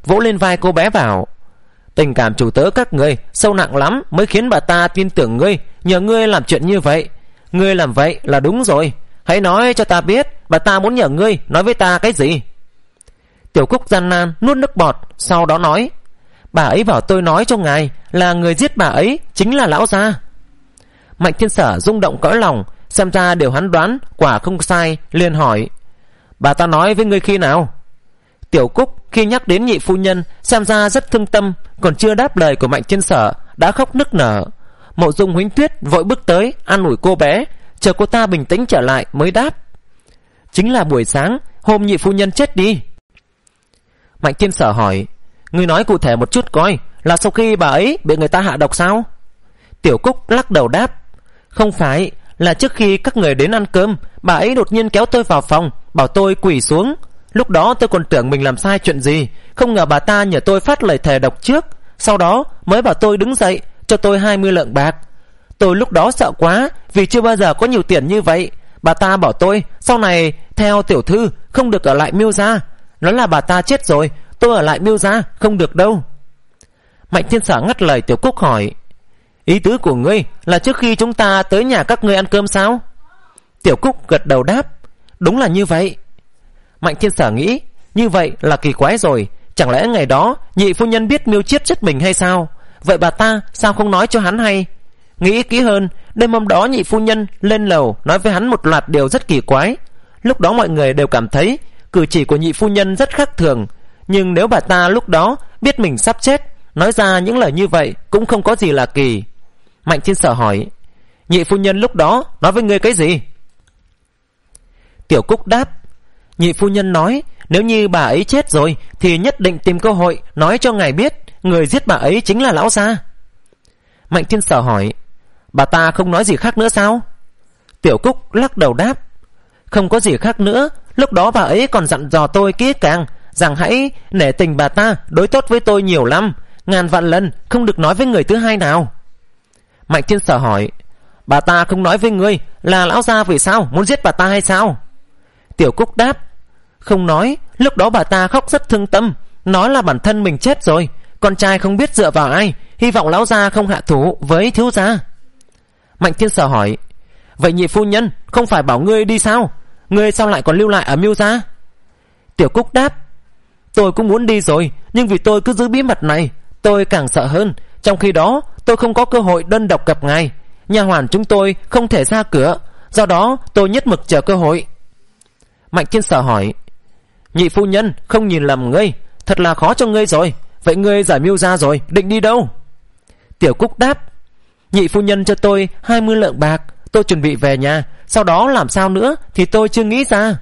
vỗ lên vai cô bé bảo: tình cảm chủ tớ các ngươi sâu nặng lắm mới khiến bà ta tin tưởng ngươi, nhờ ngươi làm chuyện như vậy. Ngươi làm vậy là đúng rồi. Hãy nói cho ta biết bà ta muốn nhờ ngươi nói với ta cái gì. Tiểu Cúc gian nan nuốt nước bọt, sau đó nói: bà ấy bảo tôi nói cho ngài là người giết bà ấy chính là lão gia. Mạnh Thiên Sở rung động cõi lòng, xem ra điều hắn đoán quả không sai, liền hỏi: bà ta nói với ngươi khi nào? Tiểu Cúc khi nhắc đến nhị phu nhân xem ra rất thương tâm, còn chưa đáp lời của Mạnh Thiên Sở đã khóc nức nở. Mộ Dung Huỳnh Tuyết vội bước tới an ủi cô bé, chờ cô ta bình tĩnh trở lại mới đáp: chính là buổi sáng hôm nhị phu nhân chết đi. Mạnh Thiên Sở hỏi: ngươi nói cụ thể một chút coi, là sau khi bà ấy bị người ta hạ độc sao? Tiểu Cúc lắc đầu đáp: không phải, là trước khi các người đến ăn cơm, bà ấy đột nhiên kéo tôi vào phòng, bảo tôi quỳ xuống. Lúc đó tôi còn tưởng mình làm sai chuyện gì, không ngờ bà ta nhờ tôi phát lời thề độc trước, sau đó mới bảo tôi đứng dậy cho tôi hai mươi lượng bạc. Tôi lúc đó sợ quá, vì chưa bao giờ có nhiều tiền như vậy. Bà ta bảo tôi sau này theo tiểu thư không được ở lại Miêu gia. Nói là bà ta chết rồi, tôi ở lại Miêu gia không được đâu. Mạnh Thiên Sở ngắt lời Tiểu Cúc hỏi: ý tứ của ngươi là trước khi chúng ta tới nhà các ngươi ăn cơm sao? Tiểu Cúc gật đầu đáp: đúng là như vậy. Mạnh Thiên Sở nghĩ như vậy là kỳ quái rồi, chẳng lẽ ngày đó nhị phu nhân biết Miêu Chiết chết mình hay sao? Vậy bà ta sao không nói cho hắn hay? Nghĩ kỹ hơn, đêm hôm đó nhị phu nhân lên lầu nói với hắn một loạt điều rất kỳ quái. Lúc đó mọi người đều cảm thấy cử chỉ của nhị phu nhân rất khác thường, nhưng nếu bà ta lúc đó biết mình sắp chết, nói ra những lời như vậy cũng không có gì là kỳ. Mạnh Thiên Sở hỏi: nhị phu nhân lúc đó nói với ngươi cái gì? Tiểu Cúc đáp: nhị phu nhân nói nếu như bà ấy chết rồi thì nhất định tìm cơ hội nói cho ngài biết người giết bà ấy chính là lão gia. Mạnh Thiên Sở hỏi: bà ta không nói gì khác nữa sao? Tiểu Cúc lắc đầu đáp: không có gì khác nữa. Lúc đó bà ấy còn dặn dò tôi kỹ càng rằng hãy nể tình bà ta đối tốt với tôi nhiều lắm, ngàn vạn lần không được nói với người thứ hai nào. Mạnh Thiên Sở hỏi: bà ta không nói với ngươi là lão gia vì sao muốn giết bà ta hay sao? Tiểu Cúc đáp: không nói. Lúc đó bà ta khóc rất thương tâm, nói là bản thân mình chết rồi, con trai không biết dựa vào ai, hy vọng lão gia không hạ thủ với thiếu gia. Mạnh Thiên Sở hỏi: vậy nhị phu nhân không phải bảo ngươi đi sao? Ngươi sao lại còn lưu lại ở Miêu gia? Tiểu Cúc đáp: tôi cũng muốn đi rồi, nhưng vì tôi cứ giữ bí mật này, tôi càng sợ hơn. Trong khi đó tôi không có cơ hội đơn độc gặp ngài, nhà hoàn chúng tôi không thể ra cửa, do đó tôi nhất mực chờ cơ hội. Mạnh Thiên Sở hỏi: nhị phu nhân không nhìn lầm ngươi, thật là khó cho ngươi rồi. Vậy ngươi giải Miêu gia rồi định đi đâu? Tiểu Cúc đáp: nhị phu nhân cho tôi hai mươi lượng bạc, tôi chuẩn bị về nhà, sau đó làm sao nữa thì tôi chưa nghĩ ra.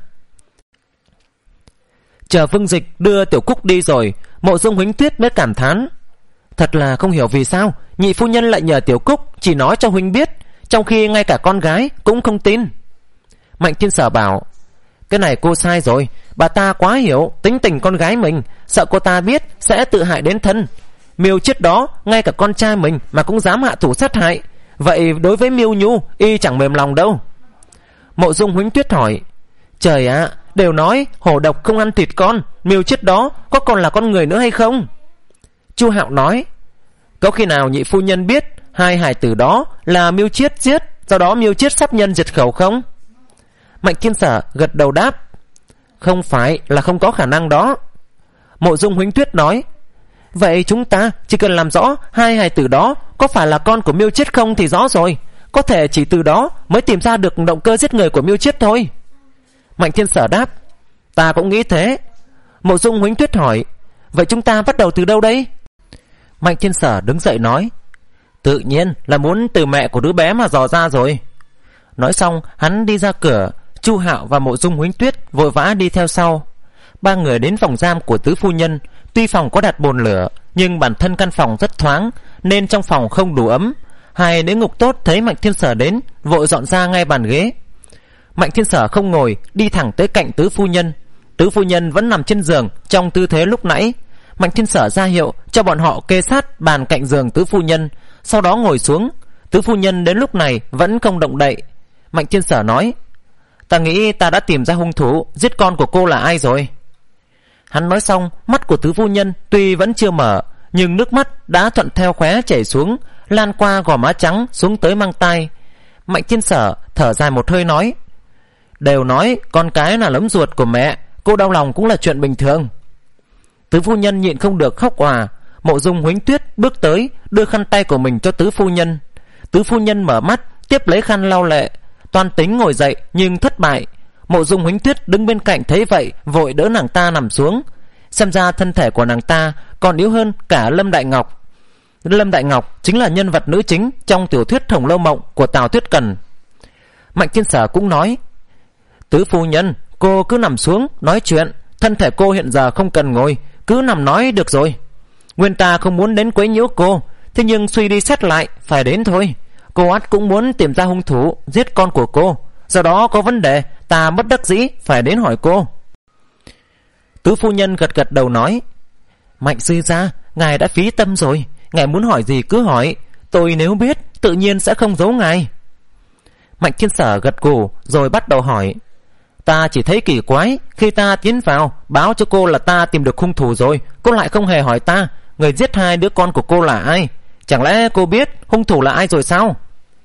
Chờ Vương Dịch đưa Tiểu Cúc đi rồi, Mộ Dung Huỳnh Tuyết mới cảm thán: thật là không hiểu vì sao nhị phu nhân lại nhờ Tiểu Cúc chỉ nói cho huynh biết, trong khi ngay cả con gái cũng không tin. Mạnh Thiên Sở bảo: cái này cô sai rồi, bà ta quá hiểu tính tình con gái mình, sợ cô ta biết sẽ tự hại đến thân. Miêu Chiết đó ngay cả con trai mình mà cũng dám hạ thủ sát hại, vậy đối với Miêu Nhu y chẳng mềm lòng đâu. Mộ Dung Huỳnh Tuyết hỏi: trời ạ, à, đều nói hổ độc không ăn thịt con, Miêu Chiết đó có còn là con người nữa hay không? Chu Hạo nói: có khi nào nhị phu nhân biết hai hài tử đó là Miêu Chiết giết, do đó Miêu Chiết sắp nhân diệt khẩu không? Mạnh Thiên Sở gật đầu đáp: không phải là không có khả năng đó. Mộ Dung Huỳnh Tuyết nói: vậy chúng ta chỉ cần làm rõ hai hài tử đó có phải là con của Miêu Chiết không thì rõ rồi, có thể chỉ từ đó mới tìm ra được động cơ giết người của Miêu Chiết thôi. Mạnh Thiên Sở đáp: ta cũng nghĩ thế. Mộ Dung Huỳnh Tuyết hỏi: vậy chúng ta bắt đầu từ đâu đây? Mạnh Thiên Sở đứng dậy nói: tự nhiên là muốn từ mẹ của đứa bé mà dò ra rồi. Nói xong hắn đi ra cửa, Chu Hạo và Mộ Dung Huỳnh Tuyết vội vã đi theo sau. Ba người đến phòng giam của tứ phu nhân. Tuy phòng có đặt bồn lửa, nhưng bản thân căn phòng rất thoáng, nên trong phòng không đủ ấm. Hai đế ngục tốt thấy Mạnh Thiên Sở đến, vội dọn ra ngay bàn ghế. Mạnh Thiên Sở không ngồi, đi thẳng tới cạnh tứ phu nhân. Tứ phu nhân vẫn nằm trên giường trong tư thế lúc nãy. Mạnh Thiên Sở ra hiệu cho bọn họ kê sát bàn cạnh giường tứ phu nhân, sau đó ngồi xuống. Tứ phu nhân đến lúc này vẫn không động đậy. Mạnh Thiên Sở nói: ta nghĩ ta đã tìm ra hung thủ giết con của cô là ai rồi. Hắn nói xong, mắt của tứ phu nhân tuy vẫn chưa mở, nhưng nước mắt đã thuận theo khóe chảy xuống, lan qua gò má trắng xuống tới mang tai. Mạnh Thiên Sở thở dài một hơi nói: đều nói con cái là lấm ruột của mẹ, cô đau lòng cũng là chuyện bình thường. Tứ phu nhân nhịn không được khóc òa. Mộ Dung Huỳnh Tuyết bước tới, đưa khăn tay của mình cho tứ phu nhân. Tứ phu nhân mở mắt, tiếp lấy khăn lau lệ. Toan tính ngồi dậy nhưng thất bại. Mộ Dung Huỳnh Tuyết đứng bên cạnh thấy vậy, vội đỡ nàng ta nằm xuống. Xem ra thân thể của nàng ta còn yếu hơn cả Lâm Đại Ngọc. Lâm Đại Ngọc chính là nhân vật nữ chính trong tiểu thuyết Hồng Lâu Mộng của Tào Tuyết Cần. Mạnh Thiên Sở cũng nói: tứ phu nhân, cô cứ nằm xuống nói chuyện. Thân thể cô hiện giờ không cần ngồi, cứ nằm nói được rồi. Nguyên ta không muốn đến quấy nhiễu cô, thế nhưng suy đi xét lại phải đến thôi. Cô ắt cũng muốn tìm ra hung thủ giết con của cô, do đó có vấn đề ta bất đắc dĩ phải đến hỏi cô. Tứ phu nhân gật gật đầu nói: Mạnh sư gia, ngài đã phí tâm rồi, ngài muốn hỏi gì cứ hỏi, tôi nếu biết tự nhiên sẽ không giấu ngài. Mạnh Thiên Sở gật gù rồi bắt đầu hỏi: ta chỉ thấy kỳ quái, khi ta tiến vào báo cho cô là ta tìm được hung thủ rồi, cô lại không hề hỏi ta người giết hai đứa con của cô là ai. Chẳng lẽ cô biết hung thủ là ai rồi sao?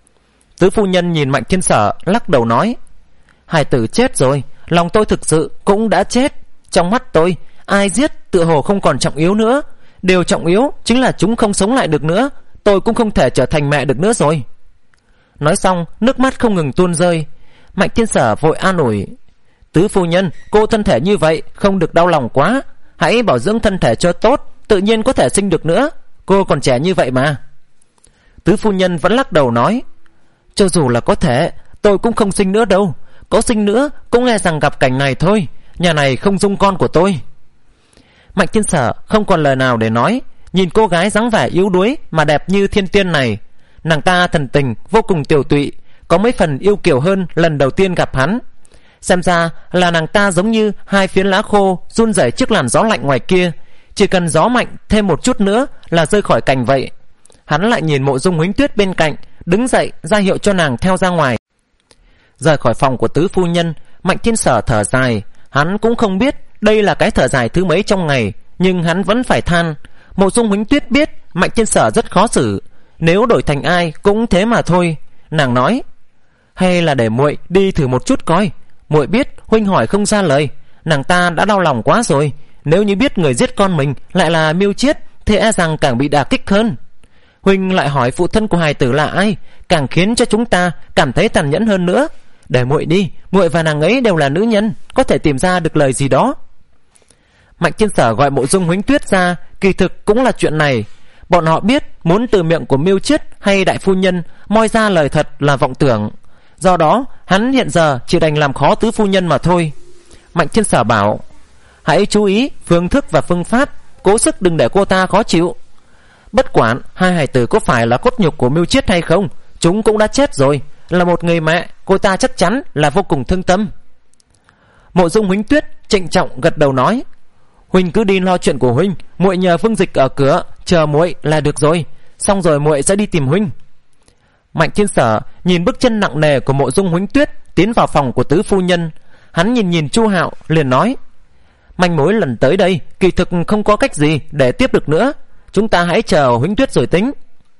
Tứ phu nhân nhìn Mạnh Thiên Sở lắc đầu nói: hài tử chết rồi, lòng tôi thực sự cũng đã chết. Trong mắt tôi, ai giết tựa hồ không còn trọng yếu nữa. Điều trọng yếu chính là chúng không sống lại được nữa. Tôi cũng không thể trở thành mẹ được nữa rồi. Nói xong, nước mắt không ngừng tuôn rơi. Mạnh Thiên Sở vội an ủi: tứ phu nhân, cô thân thể như vậy không được đau lòng quá, hãy bảo dưỡng thân thể cho tốt, tự nhiên có thể sinh được nữa. Cô còn trẻ như vậy mà. Tứ phu nhân vẫn lắc đầu nói: cho dù là có thể, tôi cũng không sinh nữa đâu. Có sinh nữa cũng nghe rằng gặp cảnh này thôi. Nhà này không dung con của tôi. Mạnh Thiên Sở không còn lời nào để nói. Nhìn cô gái dáng vẻ yếu đuối mà đẹp như thiên tiên này, nàng ta thần tình vô cùng tiểu tụy, có mấy phần yêu kiều hơn lần đầu tiên gặp hắn. Xem ra là nàng ta giống như hai phiến lá khô run rẩy trước làn gió lạnh ngoài kia, chỉ cần gió mạnh thêm một chút nữa là rơi khỏi cành vậy. Hắn lại nhìn Mộ Dung Huỳnh Tuyết bên cạnh, đứng dậy ra hiệu cho nàng theo ra ngoài. Rời khỏi phòng của tứ phu nhân, Mạnh Thiên Sở thở dài. Hắn cũng không biết đây là cái thở dài thứ mấy trong ngày, nhưng hắn vẫn phải than. Mộ Dung Huỳnh Tuyết biết Mạnh Thiên Sở rất khó xử, nếu đổi thành ai cũng thế mà thôi. Nàng nói: hay là để muội đi thử một chút coi. Muội biết huynh hỏi không ra lời, nàng ta đã đau lòng quá rồi. Nếu như biết người giết con mình lại là Miêu Chiết thì e rằng càng bị đả kích hơn. Huynh lại hỏi phụ thân của hài tử là ai, càng khiến cho chúng ta cảm thấy tàn nhẫn hơn nữa. Để muội đi, muội và nàng ấy đều là nữ nhân, có thể tìm ra được lời gì đó. Mạnh Thiên Sở gọi Mộ Dung Huỳnh Tuyết ra, kỳ thực cũng là chuyện này. Bọn họ biết muốn từ miệng của Miêu Chiết hay đại phu nhân moi ra lời thật là vọng tưởng, do đó hắn hiện giờ chỉ đành làm khó tứ phu nhân mà thôi. Mạnh Thiên Sở bảo: hãy chú ý phương thức và phương pháp, cố sức đừng để cô ta khó chịu. Bất quản hai hài tử có phải là cốt nhục của Miêu Chiết hay không, chúng cũng đã chết rồi. Là một người mẹ, cô ta chắc chắn là vô cùng thương tâm. Mộ Dung Huỳnh Tuyết trịnh trọng gật đầu nói: huynh cứ đi lo chuyện của huynh, muội nhờ Phương Dịch ở cửa chờ muội là được rồi, xong rồi muội sẽ đi tìm huynh. Mạnh Thiên Sở nhìn bước chân nặng nề của Mộ Dung Huỳnh Tuyết tiến vào phòng của tứ phu nhân. Hắn nhìn nhìn Chu Hạo liền nói: manh mối lần tới đây kỳ thực không có cách gì để tiếp được nữa, chúng ta hãy chờ Huỳnh Tuyết rồi tính.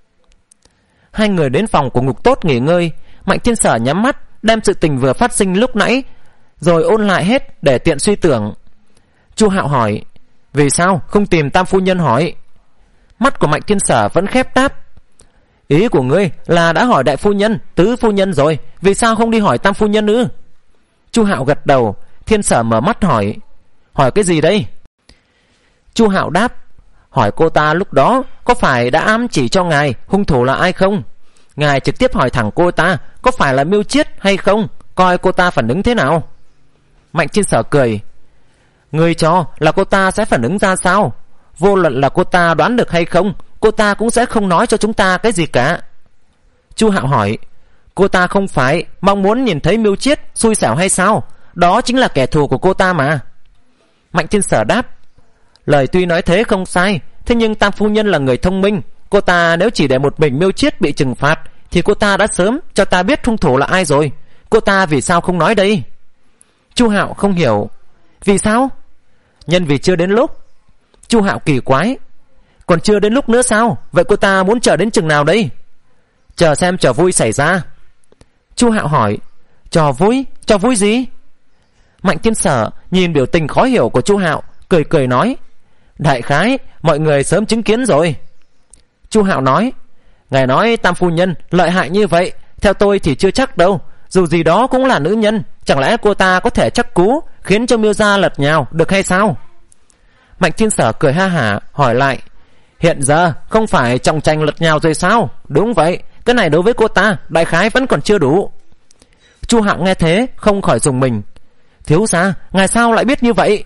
Hai người đến phòng của Ngục Tốt nghỉ ngơi. Mạnh Thiên Sở nhắm mắt đem sự tình vừa phát sinh lúc nãy rồi ôn lại hết để tiện suy tưởng. Chu Hạo hỏi: vì sao không tìm tam phu nhân hỏi? Mắt của Mạnh Thiên Sở vẫn khép đáp: ý của ngươi là đã hỏi đại phu nhân, tứ phu nhân rồi, vì sao không đi hỏi tam phu nhân nữa? Chu Hạo gật đầu. Thiên Sở mở mắt hỏi: hỏi cái gì đây? Chu Hạo đáp: hỏi cô ta lúc đó có phải đã ám chỉ cho ngài hung thủ là ai không? Ngài trực tiếp hỏi thẳng cô ta có phải là Miêu Chiết hay không, coi cô ta phản ứng thế nào. Mạnh Thiên Sở cười: ngươi cho là cô ta sẽ phản ứng ra sao? Vô luận là cô ta đoán được hay không, cô ta cũng sẽ không nói cho chúng ta cái gì cả. Chu Hạo hỏi: cô ta không phải mong muốn nhìn thấy Miêu Chiết xui xẻo hay sao? Đó chính là kẻ thù của cô ta mà. Mạnh Thiên Sở đáp: lời tuy nói thế không sai, thế nhưng tam phu nhân là người thông minh. Cô ta nếu chỉ để một mình Miêu Chiết bị trừng phạt thì cô ta đã sớm cho ta biết hung thủ là ai rồi. Cô ta vì sao không nói đây? Chu Hạo không hiểu: vì sao? nhân vì chưa đến lúc. Chu Hạo kỳ quái, còn chưa đến lúc nữa sao? Vậy cô ta muốn chờ đến chừng nào đây? Chờ xem trò vui xảy ra. Chu Hạo hỏi, trò vui? Trò vui gì? Mạnh Thiên Sở nhìn biểu tình khó hiểu của Chu Hạo, cười cười nói, đại khái mọi người sớm chứng kiến rồi. Chu Hạo nói, ngài nói Tam phu nhân lợi hại như vậy, theo tôi thì chưa chắc đâu. Dù gì đó cũng là nữ nhân, chẳng lẽ cô ta có thể chắc cú khiến cho Miêu gia lật nhào được hay sao? Mạnh Thiên Sở cười ha hả hỏi lại, hiện giờ không phải trọng tranh lật nhào rồi sao? Đúng vậy, cái này đối với cô ta đại khái vẫn còn chưa đủ. Chu Hạo nghe thế không khỏi rùng mình, thiếu gia, ngài sao lại biết như vậy?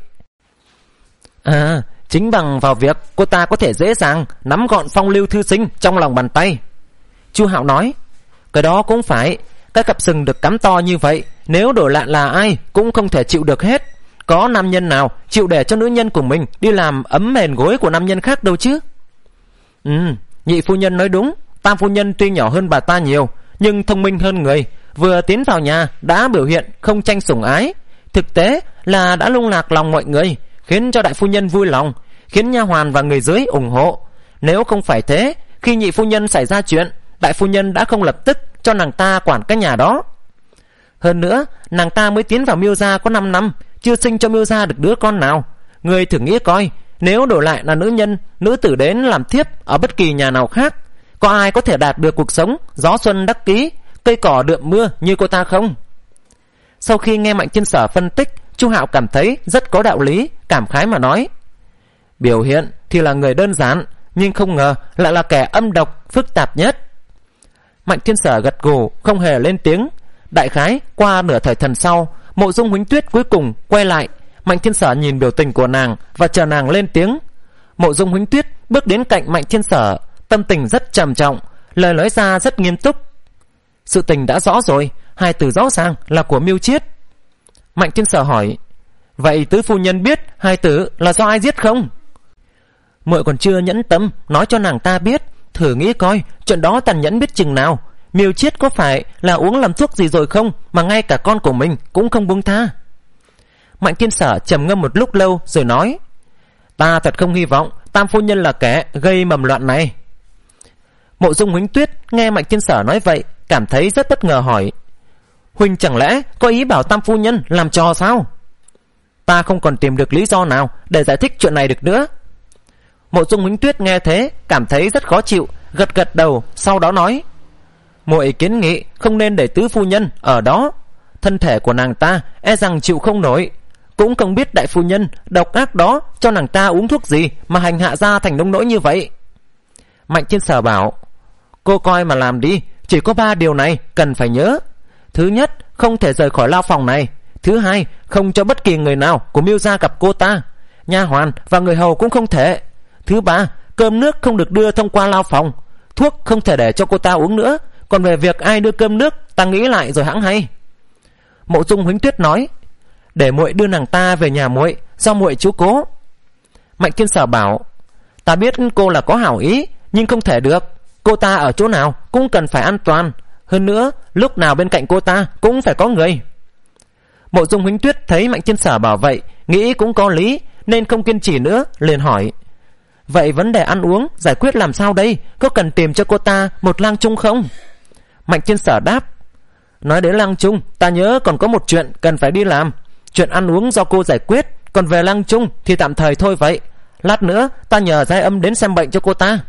À, chính bằng vào việc cô ta có thể dễ dàng nắm gọn Phong Lưu thư sinh trong lòng bàn tay. Chu Hạo nói, cái đó cũng phải, cái cặp sừng được cắm to như vậy, nếu đổi lại là ai cũng không thể chịu được hết. Có nam nhân nào chịu để cho nữ nhân của mình đi làm ấm mền gối của nam nhân khác đâu chứ? Ừ, nhị phu nhân nói đúng. Tam phu nhân tuy nhỏ hơn bà ta nhiều, nhưng thông minh hơn người. Vừa tiến vào nhà đã biểu hiện không tranh sủng ái, thực tế là đã lung lạc lòng mọi người, khiến cho đại phu nhân vui lòng, khiến nha hoàn và người dưới ủng hộ. Nếu không phải thế, khi nhị phu nhân xảy ra chuyện, đại phu nhân đã không lập tức cho nàng ta quản cái nhà đó. Hơn nữa, nàng ta mới tiến vào Miêu gia có năm năm, chưa sinh cho Miêu gia được đứa con nào. Người thử nghĩ coi, nếu đổi lại là nữ nhân, nữ tử đến làm thiếp ở bất kỳ nhà nào khác, có ai có thể đạt được cuộc sống gió xuân đắc ký, cây cỏ đượm mưa như cô ta không? Sau khi nghe Mạnh Thiên Sở phân tích, Chu Hạo cảm thấy rất có đạo lý, cảm khái mà nói, biểu hiện thì là người đơn giản, nhưng không ngờ lại là kẻ âm độc phức tạp nhất. Mạnh Thiên Sở gật gù không hề lên tiếng. Đại khái qua nửa thời thần sau, Mộ Dung Huỳnh Tuyết cuối cùng quay lại. Mạnh Thiên Sở nhìn biểu tình của nàng và chờ nàng lên tiếng. Mộ Dung Huỳnh Tuyết bước đến cạnh Mạnh Thiên Sở, tâm tình rất trầm trọng, lời nói ra rất nghiêm túc. Sự tình đã rõ rồi, hai từ rõ ràng là của Miêu Chiết. Mạnh Thiên Sở hỏi, vậy tứ phu nhân biết hai tử là do ai giết không? Muội còn chưa nhẫn tâm nói cho nàng ta biết, thử nghĩ coi chuyện đó tàn nhẫn biết chừng nào. Miêu Chiết có phải là uống làm thuốc gì rồi không mà ngay cả con của mình cũng không buông tha? Mạnh Thiên Sở trầm ngâm một lúc lâu rồi nói, ta thật không hy vọng Tam phu nhân là kẻ gây mầm loạn này. Mộ Dung Huỳnh Tuyết nghe Mạnh Thiên Sở nói vậy, cảm thấy rất bất ngờ hỏi, Huỳnh chẳng lẽ có ý bảo Tam phu nhân làm trò sao? Ta không còn tìm được lý do nào để giải thích chuyện này được nữa. Mộ Dung Huỳnh Tuyết nghe thế cảm thấy rất khó chịu, gật gật đầu, sau đó nói, muội kiến nghị không nên để tứ phu nhân ở đó, thân thể của nàng ta e rằng chịu không nổi. Cũng không biết đại phu nhân độc ác đó cho nàng ta uống thuốc gì mà hành hạ ra thành nông nỗi như vậy. Mạnh Thiên Sở bảo, cô coi mà làm đi, chỉ có ba điều này cần phải nhớ. Thứ nhất, không thể rời khỏi lao phòng này. Thứ hai, không cho bất kỳ người nào của Miêu gia gặp cô ta, nha hoàn và người hầu cũng không thể. Thứ ba, cơm nước không được đưa thông qua lao phòng, thuốc không thể để cho cô ta uống nữa. Còn về việc ai đưa cơm nước, ta nghĩ lại rồi hãng hay. Mộ Dung Huỳnh Tuyết nói, để muội đưa nàng ta về nhà muội, do muội chiếu cố. Mạnh Thiên Sở bảo, ta biết cô là có hảo ý, nhưng không thể được. Cô ta ở chỗ nào cũng cần phải an toàn. Hơn nữa, lúc nào bên cạnh cô ta cũng phải có người. Mộ Dung Huỳnh Tuyết thấy Mạnh Thiên Sở bảo vậy, nghĩ cũng có lý, nên không kiên trì nữa, liền hỏi, vậy vấn đề ăn uống giải quyết làm sao đây? Có cần tìm cho cô ta một lang chung không? Mạnh Thiên Sở đáp, nói đến lang chung, ta nhớ còn có một chuyện cần phải đi làm. Chuyện ăn uống do cô giải quyết, còn về lang chung thì tạm thời thôi vậy. Lát nữa ta nhờ Giai Âm đến xem bệnh cho cô ta.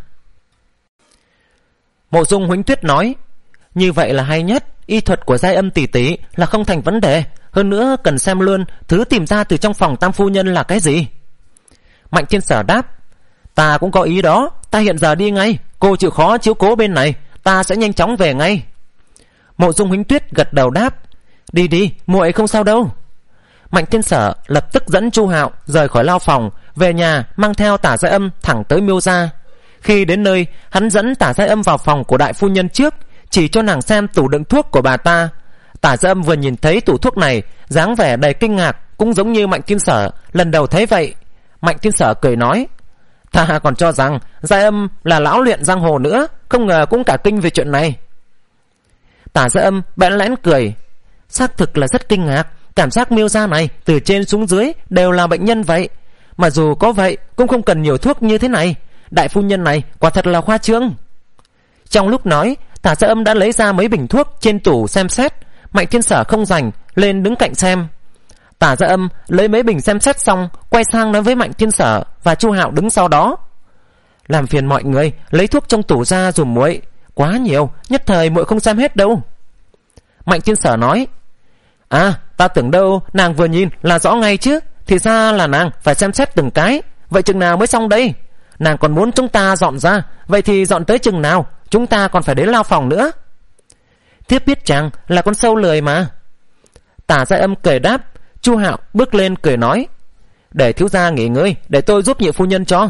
Mộ Dung Huỳnh Tuyết nói, như vậy là hay nhất. Y thuật của Giai Âm tỷ tỷ là không thành vấn đề. Hơn nữa cần xem luôn thứ tìm ra từ trong phòng Tam phu nhân là cái gì. Mạnh Thiên Sở đáp, ta cũng có ý đó. Ta hiện giờ đi ngay, cô chịu khó chiếu cố bên này, ta sẽ nhanh chóng về ngay. Mộ Dung Huỳnh Tuyết gật đầu đáp, đi đi, muội không sao đâu. Mạnh Thiên Sở lập tức dẫn Chu Hạo rời khỏi lao phòng, về nhà mang theo Tả Giai Âm thẳng tới Miêu gia. Khi đến nơi, hắn dẫn Tả Giai Âm vào phòng của đại phu nhân trước, chỉ cho nàng xem tủ đựng thuốc của bà ta. Tả Giai Âm vừa nhìn thấy tủ thuốc này, dáng vẻ đầy kinh ngạc, cũng giống như Mạnh Thiên Sở lần đầu thấy vậy. Mạnh Thiên Sở cười nói, ta còn cho rằng Giai Âm là lão luyện giang hồ nữa, không ngờ cũng cả kinh về chuyện này. Tả Giai Âm bẽn lẽn cười, xác thực là rất kinh ngạc. Cảm giác Miêu gia này từ trên xuống dưới đều là bệnh nhân vậy. Mà dù có vậy cũng không cần nhiều thuốc như thế này. Đại phu nhân này quả thật là khoa trương. Trong lúc nói, Tả Gia Âm đã lấy ra mấy bình thuốc trên tủ xem xét. Mạnh Thiên Sở không rảnh, lên đứng cạnh xem. Tả Gia Âm lấy mấy bình xem xét xong, quay sang nói với Mạnh Thiên Sở và Chu Hạo đứng sau đó: làm phiền mọi người lấy thuốc trong tủ ra dùm muội, quá nhiều, nhất thời muội không xem hết đâu. Mạnh Thiên Sở nói: à, ta tưởng đâu nàng vừa nhìn là rõ ngay chứ, thì ra là nàng phải xem xét từng cái. Vậy chừng nào mới xong đây? Nàng còn muốn chúng ta dọn ra, vậy thì dọn tới chừng nào? Chúng ta còn phải đến lao phòng nữa. Thiếp biết chàng là con sâu lười mà. Tả Gia Âm cười đáp. Chu Hạo bước lên cười nói: để thiếu gia nghỉ ngơi, để tôi giúp nhị phu nhân cho.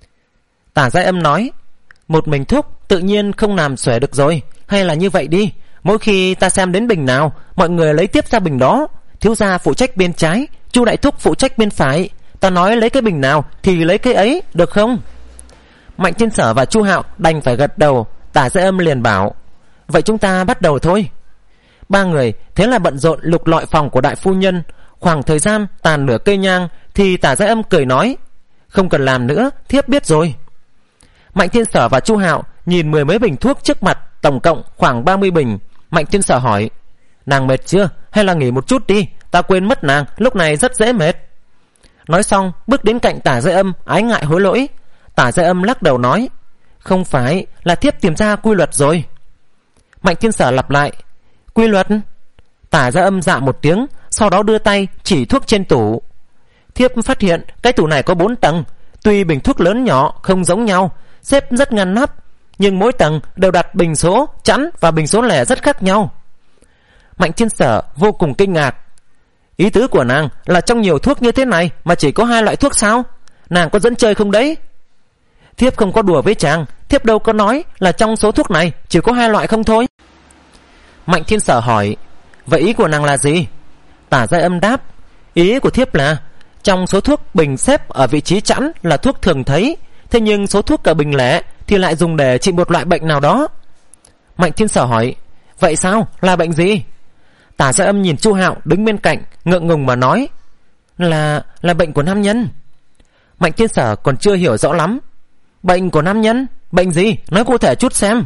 Tả Gia Âm nói: một mình thuốc tự nhiên không làm xuể được rồi, hay là như vậy đi, mỗi khi ta xem đến bình nào, mọi người lấy tiếp ra bình đó. Thiếu gia phụ trách bên trái, Chu đại thúc phụ trách bên phải. Ta nói lấy cái bình nào thì lấy cái ấy, được không? Mạnh Thiên Sở và Chu Hạo đành phải gật đầu. Tả Gia Âm liền bảo: vậy chúng ta bắt đầu thôi. Ba người thế là bận rộn lục lọi phòng của đại phu nhân. Khoảng thời gian tàn nửa cây nhang thì Tả Gia Âm cười nói: không cần làm nữa, thiếp biết rồi. Mạnh Thiên Sở và Chu Hạo nhìn mười mấy bình thuốc trước mặt, tổng cộng khoảng ba mươi bình. Mạnh Thiên Sở hỏi: nàng mệt chưa, hay là nghỉ một chút đi, ta quên mất nàng lúc này rất dễ mệt. Nói xong bước đến cạnh Tả Gia Âm ái ngại hối lỗi. Tả Gia Âm lắc đầu nói: không phải, là thiếp tìm ra quy luật rồi. Mạnh Thiên Sở lặp lại: quy luật? Tả Gia Âm dạ một tiếng, sau đó đưa tay chỉ thuốc trên tủ. Thiếp phát hiện cái tủ này có bốn tầng. Tuy bình thuốc lớn nhỏ không giống nhau, xếp rất ngăn nắp, nhưng mỗi tầng đều đặt bình số chẵn và bình số lẻ rất khác nhau. Mạnh Thiên Sở vô cùng kinh ngạc. Ý tứ của nàng là trong nhiều thuốc như thế này mà chỉ có hai loại thuốc sao? Nàng có dẫn chơi không đấy? Thiếp không có đùa với chàng, thiếp đâu có nói là trong số thuốc này chỉ có hai loại không thôi. Mạnh Thiên Sở hỏi: vậy ý của nàng là gì? Tả Gia Âm đáp: ý của thiếp là trong số thuốc bình xếp ở vị trí chẵn là thuốc thường thấy, thế nhưng số thuốc ở bình lẻ thì lại dùng để trị một loại bệnh nào đó. Mạnh Thiên Sở hỏi: vậy sao, là bệnh gì? Tả Gia Âm nhìn Chu Hạo đứng bên cạnh, ngượng ngùng mà nói: là là bệnh của nam nhân. Mạnh Thiên Sở còn chưa hiểu rõ lắm. Bệnh của nam nhân? Bệnh gì? Nói cụ thể chút xem.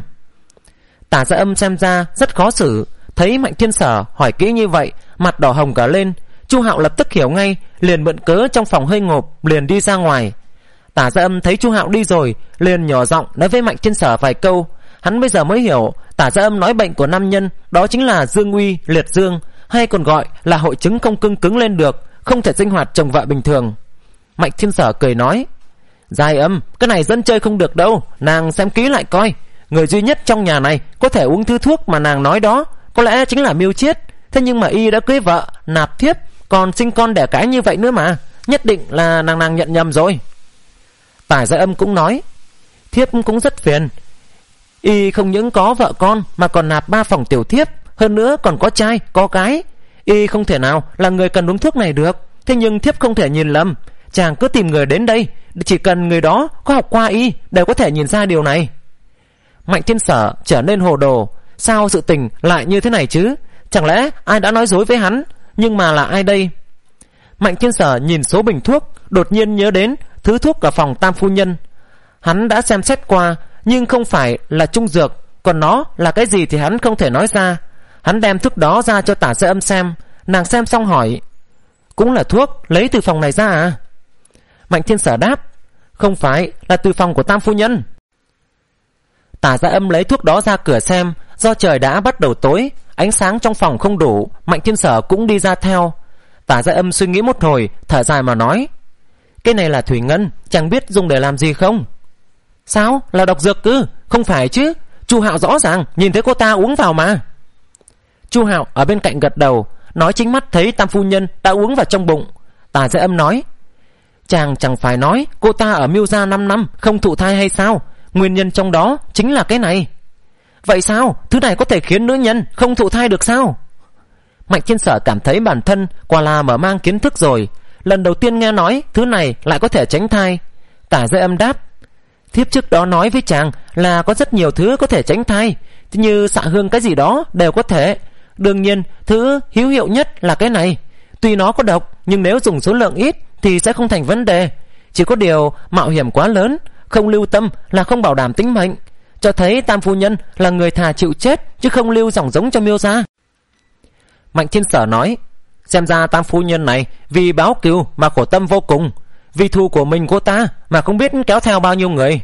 Tả Gia Âm xem ra rất khó xử, thấy Mạnh Thiên Sở hỏi kỹ như vậy, mặt đỏ hồng cả lên. Chu Hạo lập tức hiểu ngay, liền mượn cớ trong phòng hơi ngộp, liền đi ra ngoài. Tả Gia Âm thấy Chu Hạo đi rồi, liền nhỏ giọng nói với Mạnh Thiên Sở vài câu. Hắn bây giờ mới hiểu Tả Gia Âm nói bệnh của nam nhân đó chính là dương uy liệt dương, hay còn gọi là hội chứng không cưng cứng lên được, không thể sinh hoạt chồng vợ bình thường. Mạnh Thiên Sở cười nói: Gia Âm, cái này dân chơi không được đâu, nàng xem kỹ lại coi. Người duy nhất trong nhà này có thể uống thứ thuốc mà nàng nói đó có lẽ chính là Miêu Chiết. Thế nhưng mà y đã cưới vợ, nạp thiếp, còn sinh con đẻ cái như vậy nữa mà, nhất định là nàng nàng nhận nhầm rồi. Tả Gia Âm cũng nói: thiếp cũng rất phiền. Y không những có vợ con mà còn nạp ba phòng tiểu thiếp, hơn nữa còn có trai có cái. Y không thể nào là người cần uống thuốc này được. Thế nhưng thiếp không thể nhìn lầm, chàng cứ tìm người đến đây, chỉ cần người đó có học qua y đều có thể nhìn ra điều này. Mạnh Thiên Sở trở nên hồ đồ. Sao sự tình lại như thế này chứ? Chẳng lẽ ai đã nói dối với hắn? Nhưng mà là ai đây? Mạnh Thiên Sở nhìn số bình thuốc, đột nhiên nhớ đến thứ thuốc ở phòng Tam phu nhân. Hắn đã xem xét qua, nhưng không phải là trung dược, còn nó là cái gì thì hắn không thể nói ra. Hắn đem thuốc đó ra cho Tả Gia Âm xem. Nàng xem xong hỏi: cũng là thuốc lấy từ phòng này ra à? Mạnh Thiên Sở đáp: không phải, là từ phòng của Tam phu nhân. Tả Gia Âm lấy thuốc đó ra cửa xem. Do trời đã bắt đầu tối, ánh sáng trong phòng không đủ, Mạnh Thiên Sở cũng đi ra theo. Tả Gia Âm suy nghĩ một hồi, thở dài mà nói: cái này là thủy ngân, chẳng biết dùng để làm gì không? Sao, là độc dược cứ? Không phải chứ, Chu Hạo rõ ràng nhìn thấy cô ta uống vào mà. Chu Hạo ở bên cạnh gật đầu, nói chính mắt thấy Tam phu nhân đã uống vào trong bụng. Tả Gia Âm nói: chàng chẳng phải nói cô ta ở Miêu gia năm năm không thụ thai hay sao? Nguyên nhân trong đó chính là cái này. Vậy sao, thứ này có thể khiến nữ nhân không thụ thai được sao? Mạnh Thiên Sở cảm thấy bản thân quả là mở mang kiến thức rồi, lần đầu tiên nghe nói thứ này lại có thể tránh thai. Tả Gia Âm đáp: thiếp trước đó nói với chàng là có rất nhiều thứ có thể tránh thai, như xạ hương cái gì đó đều có thể. Đương nhiên thứ hữu hiệu nhất là cái này. Tuy nó có độc, nhưng nếu dùng số lượng ít thì sẽ không thành vấn đề. chỉ có điều mạo hiểm quá lớn, không lưu tâm là không bảo đảm tính mệnh, cho thấy Tam phu nhân là người thà chịu chết chứ không lưu dòng giống cho Miêu gia. Mạnh Thiên Sở nói, xem ra Tam phu nhân này vì báo cừu mà khổ tâm vô cùng, vì thù của mình cô ta mà không biết kéo theo bao nhiêu người.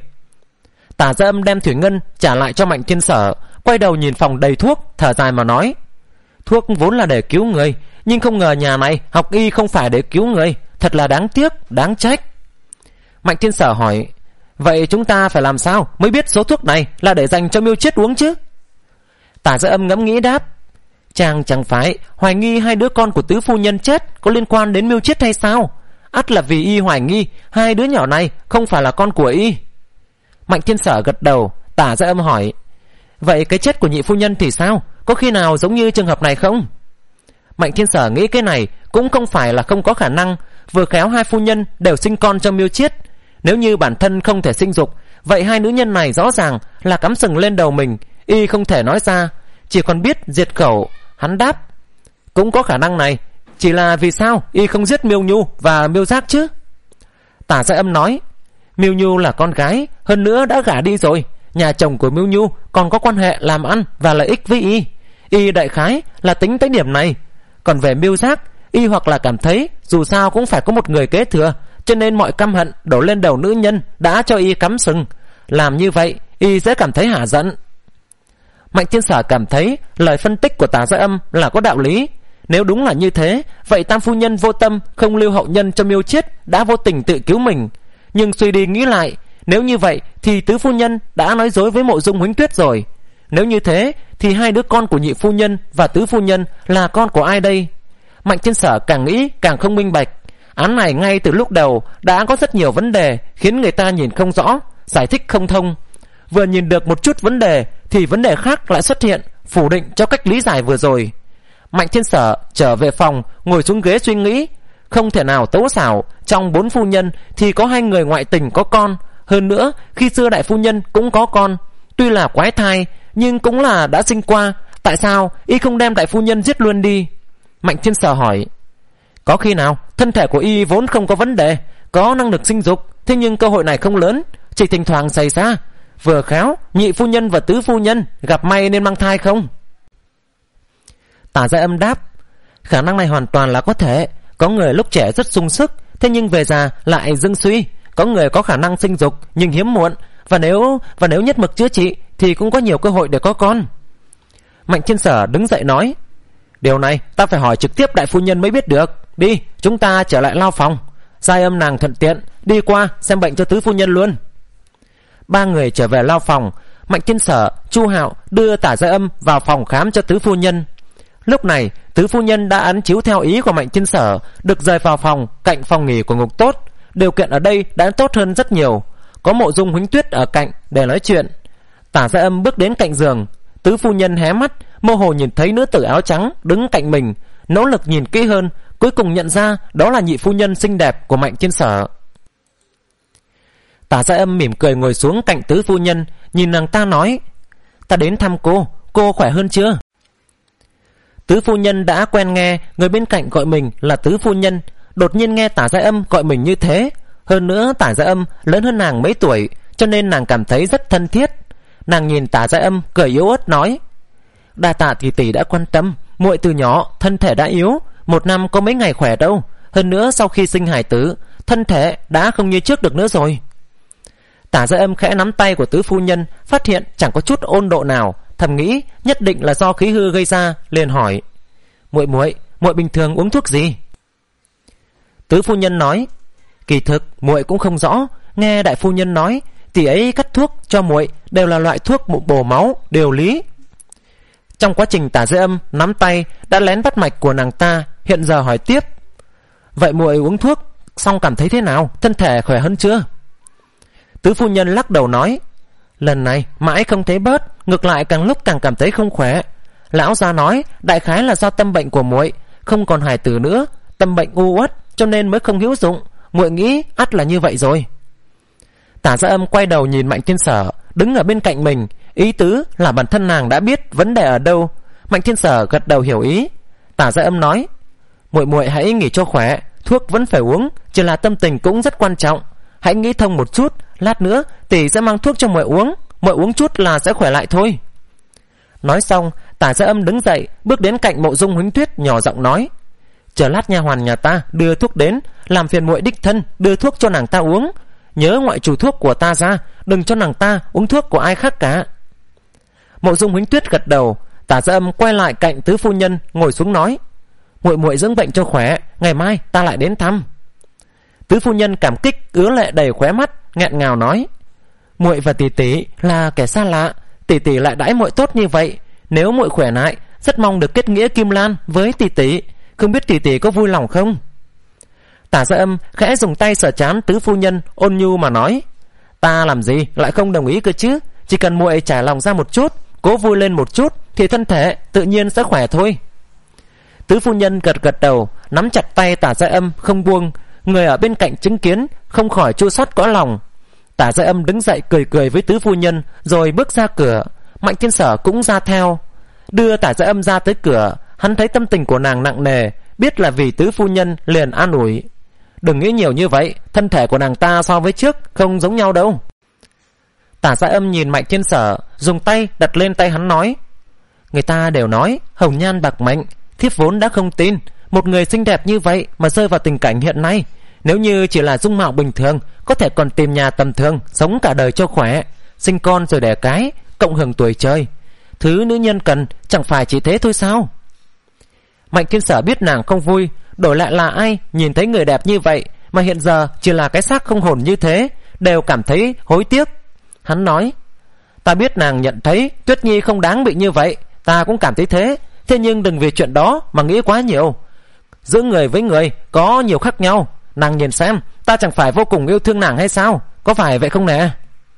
Tả Gia Âm đem thủy ngân trả lại cho Mạnh Thiên Sở, quay đầu nhìn phòng đầy thuốc, thở dài mà nói, thuốc vốn là để cứu người, nhưng không ngờ nhà này học y không phải để cứu người, thật là đáng tiếc, đáng trách. Mạnh Thiên Sở hỏi, vậy chúng ta phải làm sao mới biết số thuốc này là để dành cho Miêu Chiết uống chứ? Tả Gia Âm ngẫm nghĩ đáp, chàng chẳng phải hoài nghi hai đứa con của tứ phu nhân chết có liên quan đến Miêu Chiết hay sao? Ắt là vì y hoài nghi hai đứa nhỏ này không phải là con của y. Mạnh Thiên Sở gật đầu. Tả Gia Âm hỏi, vậy cái chết của nhị phu nhân thì sao? Có khi nào giống như trường hợp này không? Mạnh Thiên Sở nghĩ cái này cũng không phải là không có khả năng. Vừa khéo hai phu nhân đều sinh con cho Miêu Chiết. Nếu như bản thân không thể sinh dục, vậy hai nữ nhân này rõ ràng là cắm sừng lên đầu mình. Y không thể nói ra, chỉ còn biết diệt khẩu. Hắn đáp, cũng có khả năng này, chỉ là vì sao y không giết Miêu Nhu và Miêu Giác chứ? Tả Gia Âm nói, Miêu Nhu là con gái, hơn nữa đã gả đi rồi. Nhà chồng của Miêu Nhu còn có quan hệ làm ăn và lợi ích với y. Y đại khái là tính tới điểm này. Còn về Miêu Giác, y hoặc là cảm thấy dù sao cũng phải có một người kế thừa, cho nên mọi căm hận đổ lên đầu nữ nhân đã cho y cắm sừng. Làm như vậy y sẽ cảm thấy hả giận. Mạnh Thiên Sở cảm thấy lời phân tích của Tả Gia Âm là có đạo lý. Nếu đúng là như thế, vậy Tam phu nhân vô tâm không lưu hậu nhân cho Miêu Chiết đã vô tình tự cứu mình. Nhưng suy đi nghĩ lại, nếu như vậy thì tứ phu nhân đã nói dối với Mộ Dung Huỳnh Tuyết rồi. Nếu như thế thì hai đứa con của nhị phu nhân và tứ phu nhân là con của ai đây? Mạnh Thiên Sở càng nghĩ càng không minh bạch. Án này ngay từ lúc đầu đã có rất nhiều vấn đề khiến người ta nhìn không rõ, giải thích không thông. Vừa nhìn được một chút vấn đề thì vấn đề khác lại xuất hiện, phủ định cho cách lý giải vừa rồi. Mạnh Thiên Sở trở về phòng, ngồi xuống ghế suy nghĩ. Không thể nào tấu xảo, trong bốn phu nhân thì có hai người ngoại tình có con. Hơn nữa khi xưa đại phu nhân cũng có con, tuy là quái thai nhưng cũng là đã sinh qua. Tại sao y không đem đại phu nhân giết luôn đi? Mạnh Thiên Sở hỏi, có khi nào thân thể của y vốn không có vấn đề, có năng lực sinh dục, thế nhưng cơ hội này không lớn, chỉ thỉnh thoảng xảy ra. Vừa khéo nhị phu nhân và tứ phu nhân gặp may nên mang thai không? Tả Gia Âm đáp, khả năng này hoàn toàn là có thể. Có người lúc trẻ rất sung sức, thế nhưng về già lại dưng suy. Có người có khả năng sinh dục nhưng hiếm muộn, và nếu và nếu nhất mực chữa trị thì cũng có nhiều cơ hội để có con. Mạnh Thiên Sở đứng dậy nói, điều này ta phải hỏi trực tiếp đại phu nhân mới biết được. Đi, chúng ta trở lại lao phòng. Gia Âm nàng thuận tiện đi qua xem bệnh cho tứ phu nhân luôn. Ba người trở về lao phòng. Mạnh Thiên Sở, Chu Hạo đưa Tả Gia Âm vào phòng khám cho tứ phu nhân. Lúc này tứ phu nhân đã ấn chiếu theo ý của Mạnh Thiên Sở, được rời vào phòng cạnh phòng nghỉ của Ngục Tốt. Điều kiện ở đây đã tốt hơn rất nhiều, có Mộ Dung Huỳnh Tuyết ở cạnh để nói chuyện. Tả Gia Âm bước đến cạnh giường. Tứ phu nhân hé mắt, mơ hồ nhìn thấy nữ tử áo trắng đứng cạnh mình, nỗ lực nhìn kỹ hơn, cuối cùng nhận ra đó là nhị phu nhân xinh đẹp của Mạnh Thiên Sở. Tả Gia Âm mỉm cười ngồi xuống cạnh tứ phu nhân, nhìn nàng ta nói, ta đến thăm cô, cô khỏe hơn chưa? Tứ phu nhân đã quen nghe người bên cạnh gọi mình là tứ phu nhân, đột nhiên nghe Tả Gia Âm gọi mình như thế. Hơn nữa Tả Gia Âm lớn hơn nàng mấy tuổi, cho nên nàng cảm thấy rất thân thiết. Nàng nhìn Tả Gia Âm cười yếu ớt nói, đa tạ tỷ tỷ đã quan tâm, muội từ nhỏ thân thể đã yếu, một năm có mấy ngày khỏe đâu. Hơn nữa sau khi sinh hài tử, thân thể đã không như trước được nữa rồi. Tả Gia Âm khẽ nắm tay của tứ phu nhân, phát hiện chẳng có chút ôn độ nào, thầm nghĩ nhất định là do khí hư gây ra, liền hỏi, muội muội muội bình thường uống thuốc gì? Tứ phu nhân nói, kỳ thực muội cũng không rõ, nghe đại phu nhân nói tỷ ấy cắt thuốc cho muội đều là loại thuốc bổ máu, điều lý. Trong quá trình Tả Gia Âm nắm tay đã lén bắt mạch của nàng ta, hiện giờ hỏi tiếp, vậy muội uống thuốc xong cảm thấy thế nào, thân thể khỏe hơn chưa? Tứ phu nhân lắc đầu nói, lần này mãi không thấy bớt, ngược lại càng lúc càng cảm thấy không khỏe. Lão gia nói đại khái là do tâm bệnh của muội, không còn hài tử nữa, tâm bệnh u uất cho nên mới không hữu dụng, muội nghĩ ắt là như vậy rồi. Tả Gia Âm quay đầu nhìn Mạnh Thiên Sở đứng ở bên cạnh mình, ý tứ là bản thân nàng đã biết vấn đề ở đâu. Mạnh Thiên Sở gật đầu hiểu ý. Tả Gia Âm nói, muội muội hãy nghỉ cho khỏe, thuốc vẫn phải uống, chỉ là tâm tình cũng rất quan trọng. hãy nghĩ thông một chút, lát nữa tỷ sẽ mang thuốc cho muội uống, muội uống chút là sẽ khỏe lại thôi. Nói xong, Tả Gia Âm đứng dậy, bước đến cạnh Mộ Dung Huỳnh Tuyết, nhỏ giọng nói: chờ lát nha hoàn nhà ta đưa thuốc đến, làm phiền muội đích thân đưa thuốc cho nàng ta uống, nhớ ngoại trừ thuốc của ta ra, đừng cho nàng ta uống thuốc của ai khác cả. Mộ Dung Huỳnh Tuyết gật đầu. Tả Gia Âm quay lại cạnh tứ phu nhân, ngồi xuống nói: muội muội dưỡng bệnh cho khỏe, ngày mai ta lại đến thăm. Tứ phu nhân cảm kích, ứa lệ đầy khóe mắt, nghẹn ngào nói: muội và tỷ tỷ là kẻ xa lạ, tỷ tỷ lại đãi muội tốt như vậy, nếu muội khỏe lại, rất mong được kết nghĩa Kim Lan với tỷ tỷ, không biết tỷ tỷ có vui lòng không? Tả Gia Âm khẽ dùng tay sờ trán tứ phu nhân, ôn nhu mà nói: ta làm gì lại không đồng ý cơ chứ, chỉ cần muội trải lòng ra một chút, cố vui lên một chút, thì thân thể tự nhiên sẽ khỏe thôi. Tứ phu nhân gật gật đầu, nắm chặt tay Tả Gia Âm không buông. Người ở bên cạnh chứng kiến không khỏi chua xót cõi lòng. Tả Gia Âm đứng dậy cười cười với tứ phu nhân, rồi bước ra cửa. Mạnh Thiên Sở cũng ra theo. Đưa Tả Gia Âm ra tới cửa, hắn thấy tâm tình của nàng nặng nề, biết là vì tứ phu nhân, liền an ủi: đừng nghĩ nhiều như vậy, thân thể của nàng ta so với trước không giống nhau đâu. Tả Gia Âm nhìn Mạnh Thiên Sở, dùng tay đặt lên tay hắn nói: người ta đều nói hồng nhan bạc mệnh, thiếp vốn đã không tin một người xinh đẹp như vậy mà rơi vào tình cảnh hiện nay. Nếu như chỉ là dung mạo bình thường, có thể còn tìm nhà tầm thường, sống cả đời cho khỏe, sinh con rồi đẻ cái, cộng hưởng tuổi chơi. Thứ nữ nhân cần chẳng phải chỉ thế thôi sao? Mạnh Thiên Sở biết nàng không vui, đổi lại là ai nhìn thấy người đẹp như vậy mà hiện giờ chỉ là cái xác không hồn như thế, đều cảm thấy hối tiếc. Hắn nói: ta biết nàng nhận thấy Tuyết Nhi không đáng bị như vậy, ta cũng cảm thấy thế, thế nhưng đừng vì chuyện đó mà nghĩ quá nhiều. Giữa người với người có nhiều khác nhau, nàng nhìn xem, ta chẳng phải vô cùng yêu thương nàng hay sao, có phải vậy không nè?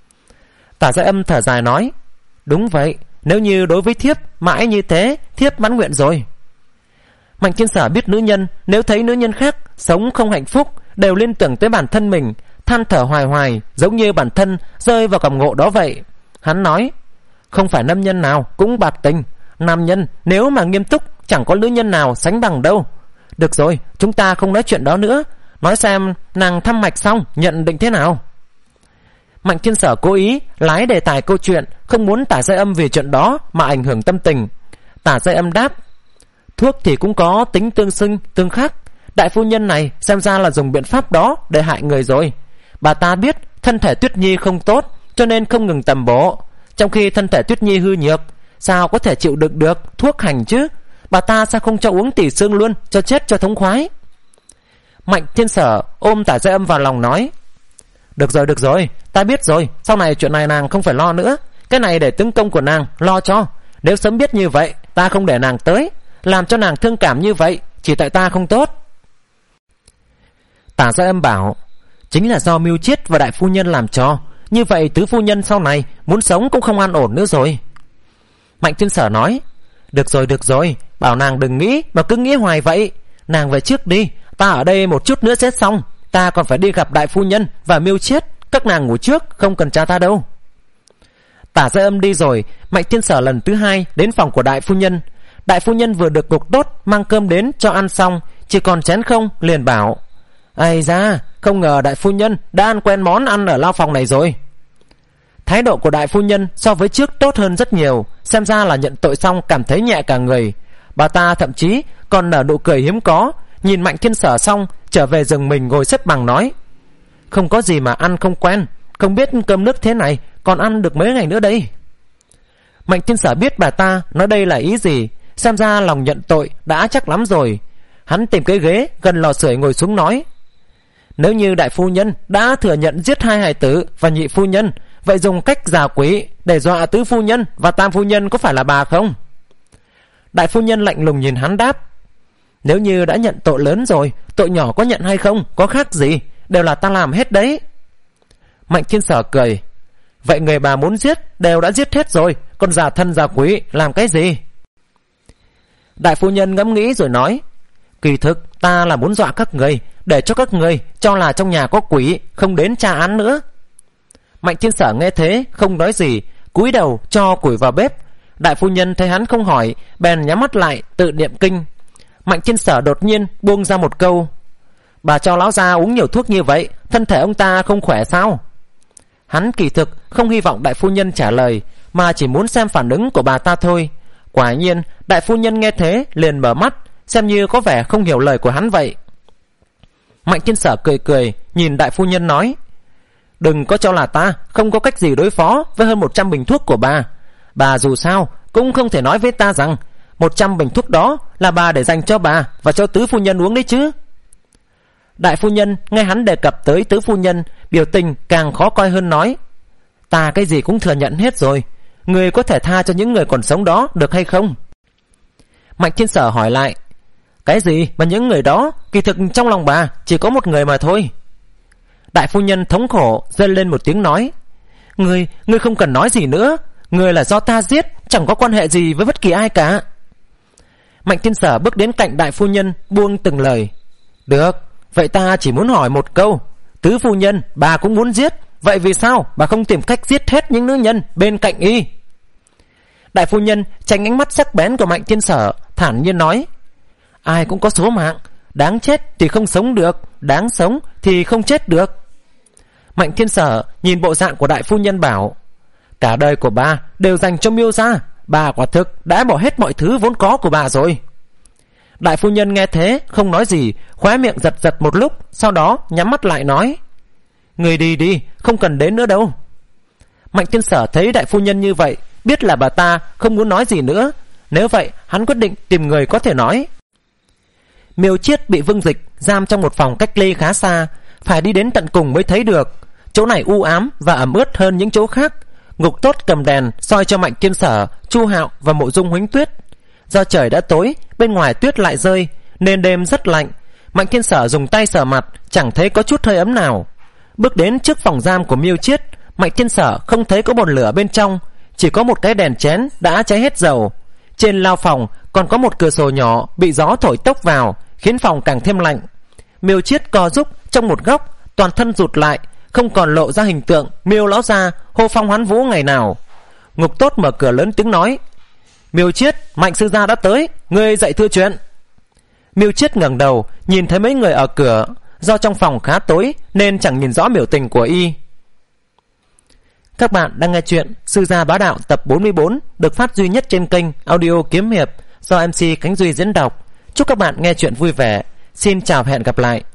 Tả Gia Âm thở dài nói: đúng vậy, nếu như đối với thiếp mãi như thế, thiếp mãn nguyện rồi. Mạnh Thiên Sở biết nữ nhân nếu thấy nữ nhân khác sống không hạnh phúc, đều liên tưởng tới bản thân mình, than thở hoài hoài, giống như bản thân rơi vào cảm ngộ đó vậy. Hắn nói: không phải nam nhân nào cũng bạc tình, nam nhân nếu mà nghiêm túc chẳng có nữ nhân nào sánh bằng đâu. Được rồi, chúng ta không nói chuyện đó nữa, nói xem nàng thăm mạch xong nhận định thế nào. Mạnh Thiên Sở cố ý lái đề tài câu chuyện, không muốn Tả Gia Âm vì chuyện đó mà ảnh hưởng tâm tình. Tả Gia Âm đáp: thuốc thì cũng có tính tương sinh tương khắc, đại phu nhân này xem ra là dùng biện pháp đó để hại người rồi. Bà ta biết thân thể Tuyết Nhi không tốt, cho nên không ngừng tầm bổ, trong khi thân thể Tuyết Nhi hư nhược, sao có thể chịu đựng được thuốc hành chứ? Bà ta sao không cho uống tỉ xương luôn, cho chết cho thống khoái. Mạnh Thiên Sở ôm Tả Gia Âm vào lòng nói: được rồi được rồi, ta biết rồi, sau này chuyện này nàng không phải lo nữa, cái này để tướng công của nàng lo cho. Nếu sớm biết như vậy, ta không để nàng tới, làm cho nàng thương cảm như vậy, chỉ tại ta không tốt. Tả Gia Âm bảo: chính là do Mưu Chiết và đại phu nhân làm cho, như vậy tứ phu nhân sau này muốn sống cũng không an ổn nữa rồi. Mạnh Thiên Sở nói: được rồi được rồi, bảo nàng đừng nghĩ mà cứ nghĩ hoài vậy. Nàng về trước đi, ta ở đây một chút nữa sẽ xong, ta còn phải đi gặp đại phu nhân và Mưu Chiết, các nàng ngủ trước, không cần cha ta đâu. Tả Gia Âm đi rồi, Mạnh Thiên Sở lần thứ hai đến phòng của đại phu nhân. Đại phu nhân vừa được gục đốt mang cơm đến cho ăn xong, chỉ còn chén không, liền bảo: ây da, không ngờ đại phu nhân đã ăn quen món ăn ở lao phòng này rồi. Thái độ của đại phu nhân so với trước tốt hơn rất nhiều, xem ra là nhận tội xong cảm thấy nhẹ cả người. Bà ta thậm chí còn nở nụ cười hiếm có, nhìn Mạnh Thiên Sở xong trở về giường mình ngồi xếp bằng nói: không có gì mà ăn không quen, không biết cơm nước thế này còn ăn được mấy ngày nữa đây. Mạnh Thiên Sở biết bà ta nói đây là ý gì, xem ra lòng nhận tội đã chắc lắm rồi. Hắn tìm cái ghế gần lò sưởi ngồi xuống nói: nếu như đại phu nhân đã thừa nhận giết hai hài tử và nhị phu nhân, vậy dùng cách giả quỷ để dọa tứ phu nhân và tam phu nhân có phải là bà không? Đại phu nhân lạnh lùng nhìn hắn đáp: nếu như đã nhận tội lớn rồi, tội nhỏ có nhận hay không có khác gì, đều là ta làm hết đấy. Mạnh Thiên Sở cười: vậy người bà muốn giết đều đã giết hết rồi, còn giả thân giả quỷ làm cái gì? Đại phu nhân ngẫm nghĩ rồi nói: kỳ thực ta là muốn dọa các người, để cho các người cho là trong nhà có quỷ, không đến tra án nữa. Mạnh Thiên Sở nghe thế không nói gì, cúi đầu cho củi vào bếp. Đại phu nhân thấy hắn không hỏi, bèn nhắm mắt lại tự niệm kinh. Mạnh Thiên Sở đột nhiên buông ra một câu: Bà cho lão gia uống nhiều thuốc như vậy, thân thể ông ta không khỏe sao? Hắn kỳ thực không hy vọng đại phu nhân trả lời, mà chỉ muốn xem phản ứng của bà ta thôi. Quả nhiên đại phu nhân nghe thế liền mở mắt, xem như có vẻ không hiểu lời của hắn vậy. Mạnh Thiên Sở cười cười nhìn đại phu nhân nói: đừng có cho là ta không có cách gì đối phó với hơn một trăm bình thuốc của bà. Bà dù sao cũng không thể nói với ta rằng một trăm bình thuốc đó là bà để dành cho bà và cho tứ phu nhân uống đấy chứ. Đại phu nhân nghe hắn đề cập tới tứ phu nhân, biểu tình càng khó coi hơn, nói: ta cái gì cũng thừa nhận hết rồi, người có thể tha cho những người còn sống đó được hay không? Mạnh Thiên Sở hỏi lại: cái gì mà những người đó? Kỳ thực trong lòng bà chỉ có một người mà thôi. Đại phu nhân thống khổ rên lên một tiếng nói: Ngươi, ngươi không cần nói gì nữa, ngươi là do ta giết, chẳng có quan hệ gì với bất kỳ ai cả. Mạnh Thiên Sở bước đến cạnh đại phu nhân, buông từng lời: được, vậy ta chỉ muốn hỏi một câu, tứ phu nhân bà cũng muốn giết, vậy vì sao bà không tìm cách giết hết những nữ nhân bên cạnh y? Đại phu nhân tránh ánh mắt sắc bén của Mạnh Thiên Sở, thản nhiên nói: ai cũng có số mạng, đáng chết thì không sống được, đáng sống thì không chết được. Mạnh Thiên Sở nhìn bộ dạng của đại phu nhân bảo: cả đời của bà đều dành cho Miêu gia, bà quả thực đã bỏ hết mọi thứ vốn có của bà rồi. Đại phu nhân nghe thế không nói gì, khóe miệng giật giật một lúc, sau đó nhắm mắt lại nói: người đi đi, không cần đến nữa đâu. Mạnh Thiên Sở thấy đại phu nhân như vậy, biết là bà ta không muốn nói gì nữa, nếu vậy hắn quyết định tìm người có thể nói. Miêu Chiết bị Vương Dịch giam trong một phòng cách ly khá xa, phải đi đến tận cùng mới thấy được. Chỗ này u ám và ẩm ướt hơn những chỗ khác. Ngục Tốt cầm đèn soi cho Mạnh Thiên Sở, Chu Hạo và Mộ Dung Huánh Tuyết. Do trời đã tối, bên ngoài tuyết lại rơi nên đêm rất lạnh. Mạnh Thiên Sở dùng tay sờ mặt, chẳng thấy có chút hơi ấm nào. Bước đến trước phòng giam của Miêu Chiết, Mạnh Thiên Sở không thấy có bồn lửa bên trong, chỉ có một cái đèn chén đã cháy hết dầu. Trên lao phòng còn có một cửa sổ nhỏ bị gió thổi tốc vào, khiến phòng càng thêm lạnh. Miêu Chiết co rúc trong một góc, toàn thân rụt lại, không còn lộ ra hình tượng Miêu lão gia hô phong hoán vũ ngày nào. Ngục Tốt mở cửa lớn tiếng nói: Miêu Chiết, Mạnh sư gia đã tới, ngươi dậy thưa chuyện. Miêu Chiết ngẩng đầu nhìn thấy mấy người ở cửa, do trong phòng khá tối nên chẳng nhìn rõ biểu tình của y. Các bạn đang nghe chuyện Sư Gia Bá Đạo tập bốn mươi bốn, được phát duy nhất trên kênh Audio Kiếm Hiệp do em xê Khánh Duy diễn đọc. Chúc các bạn nghe chuyện vui vẻ. Xin chào và hẹn gặp lại.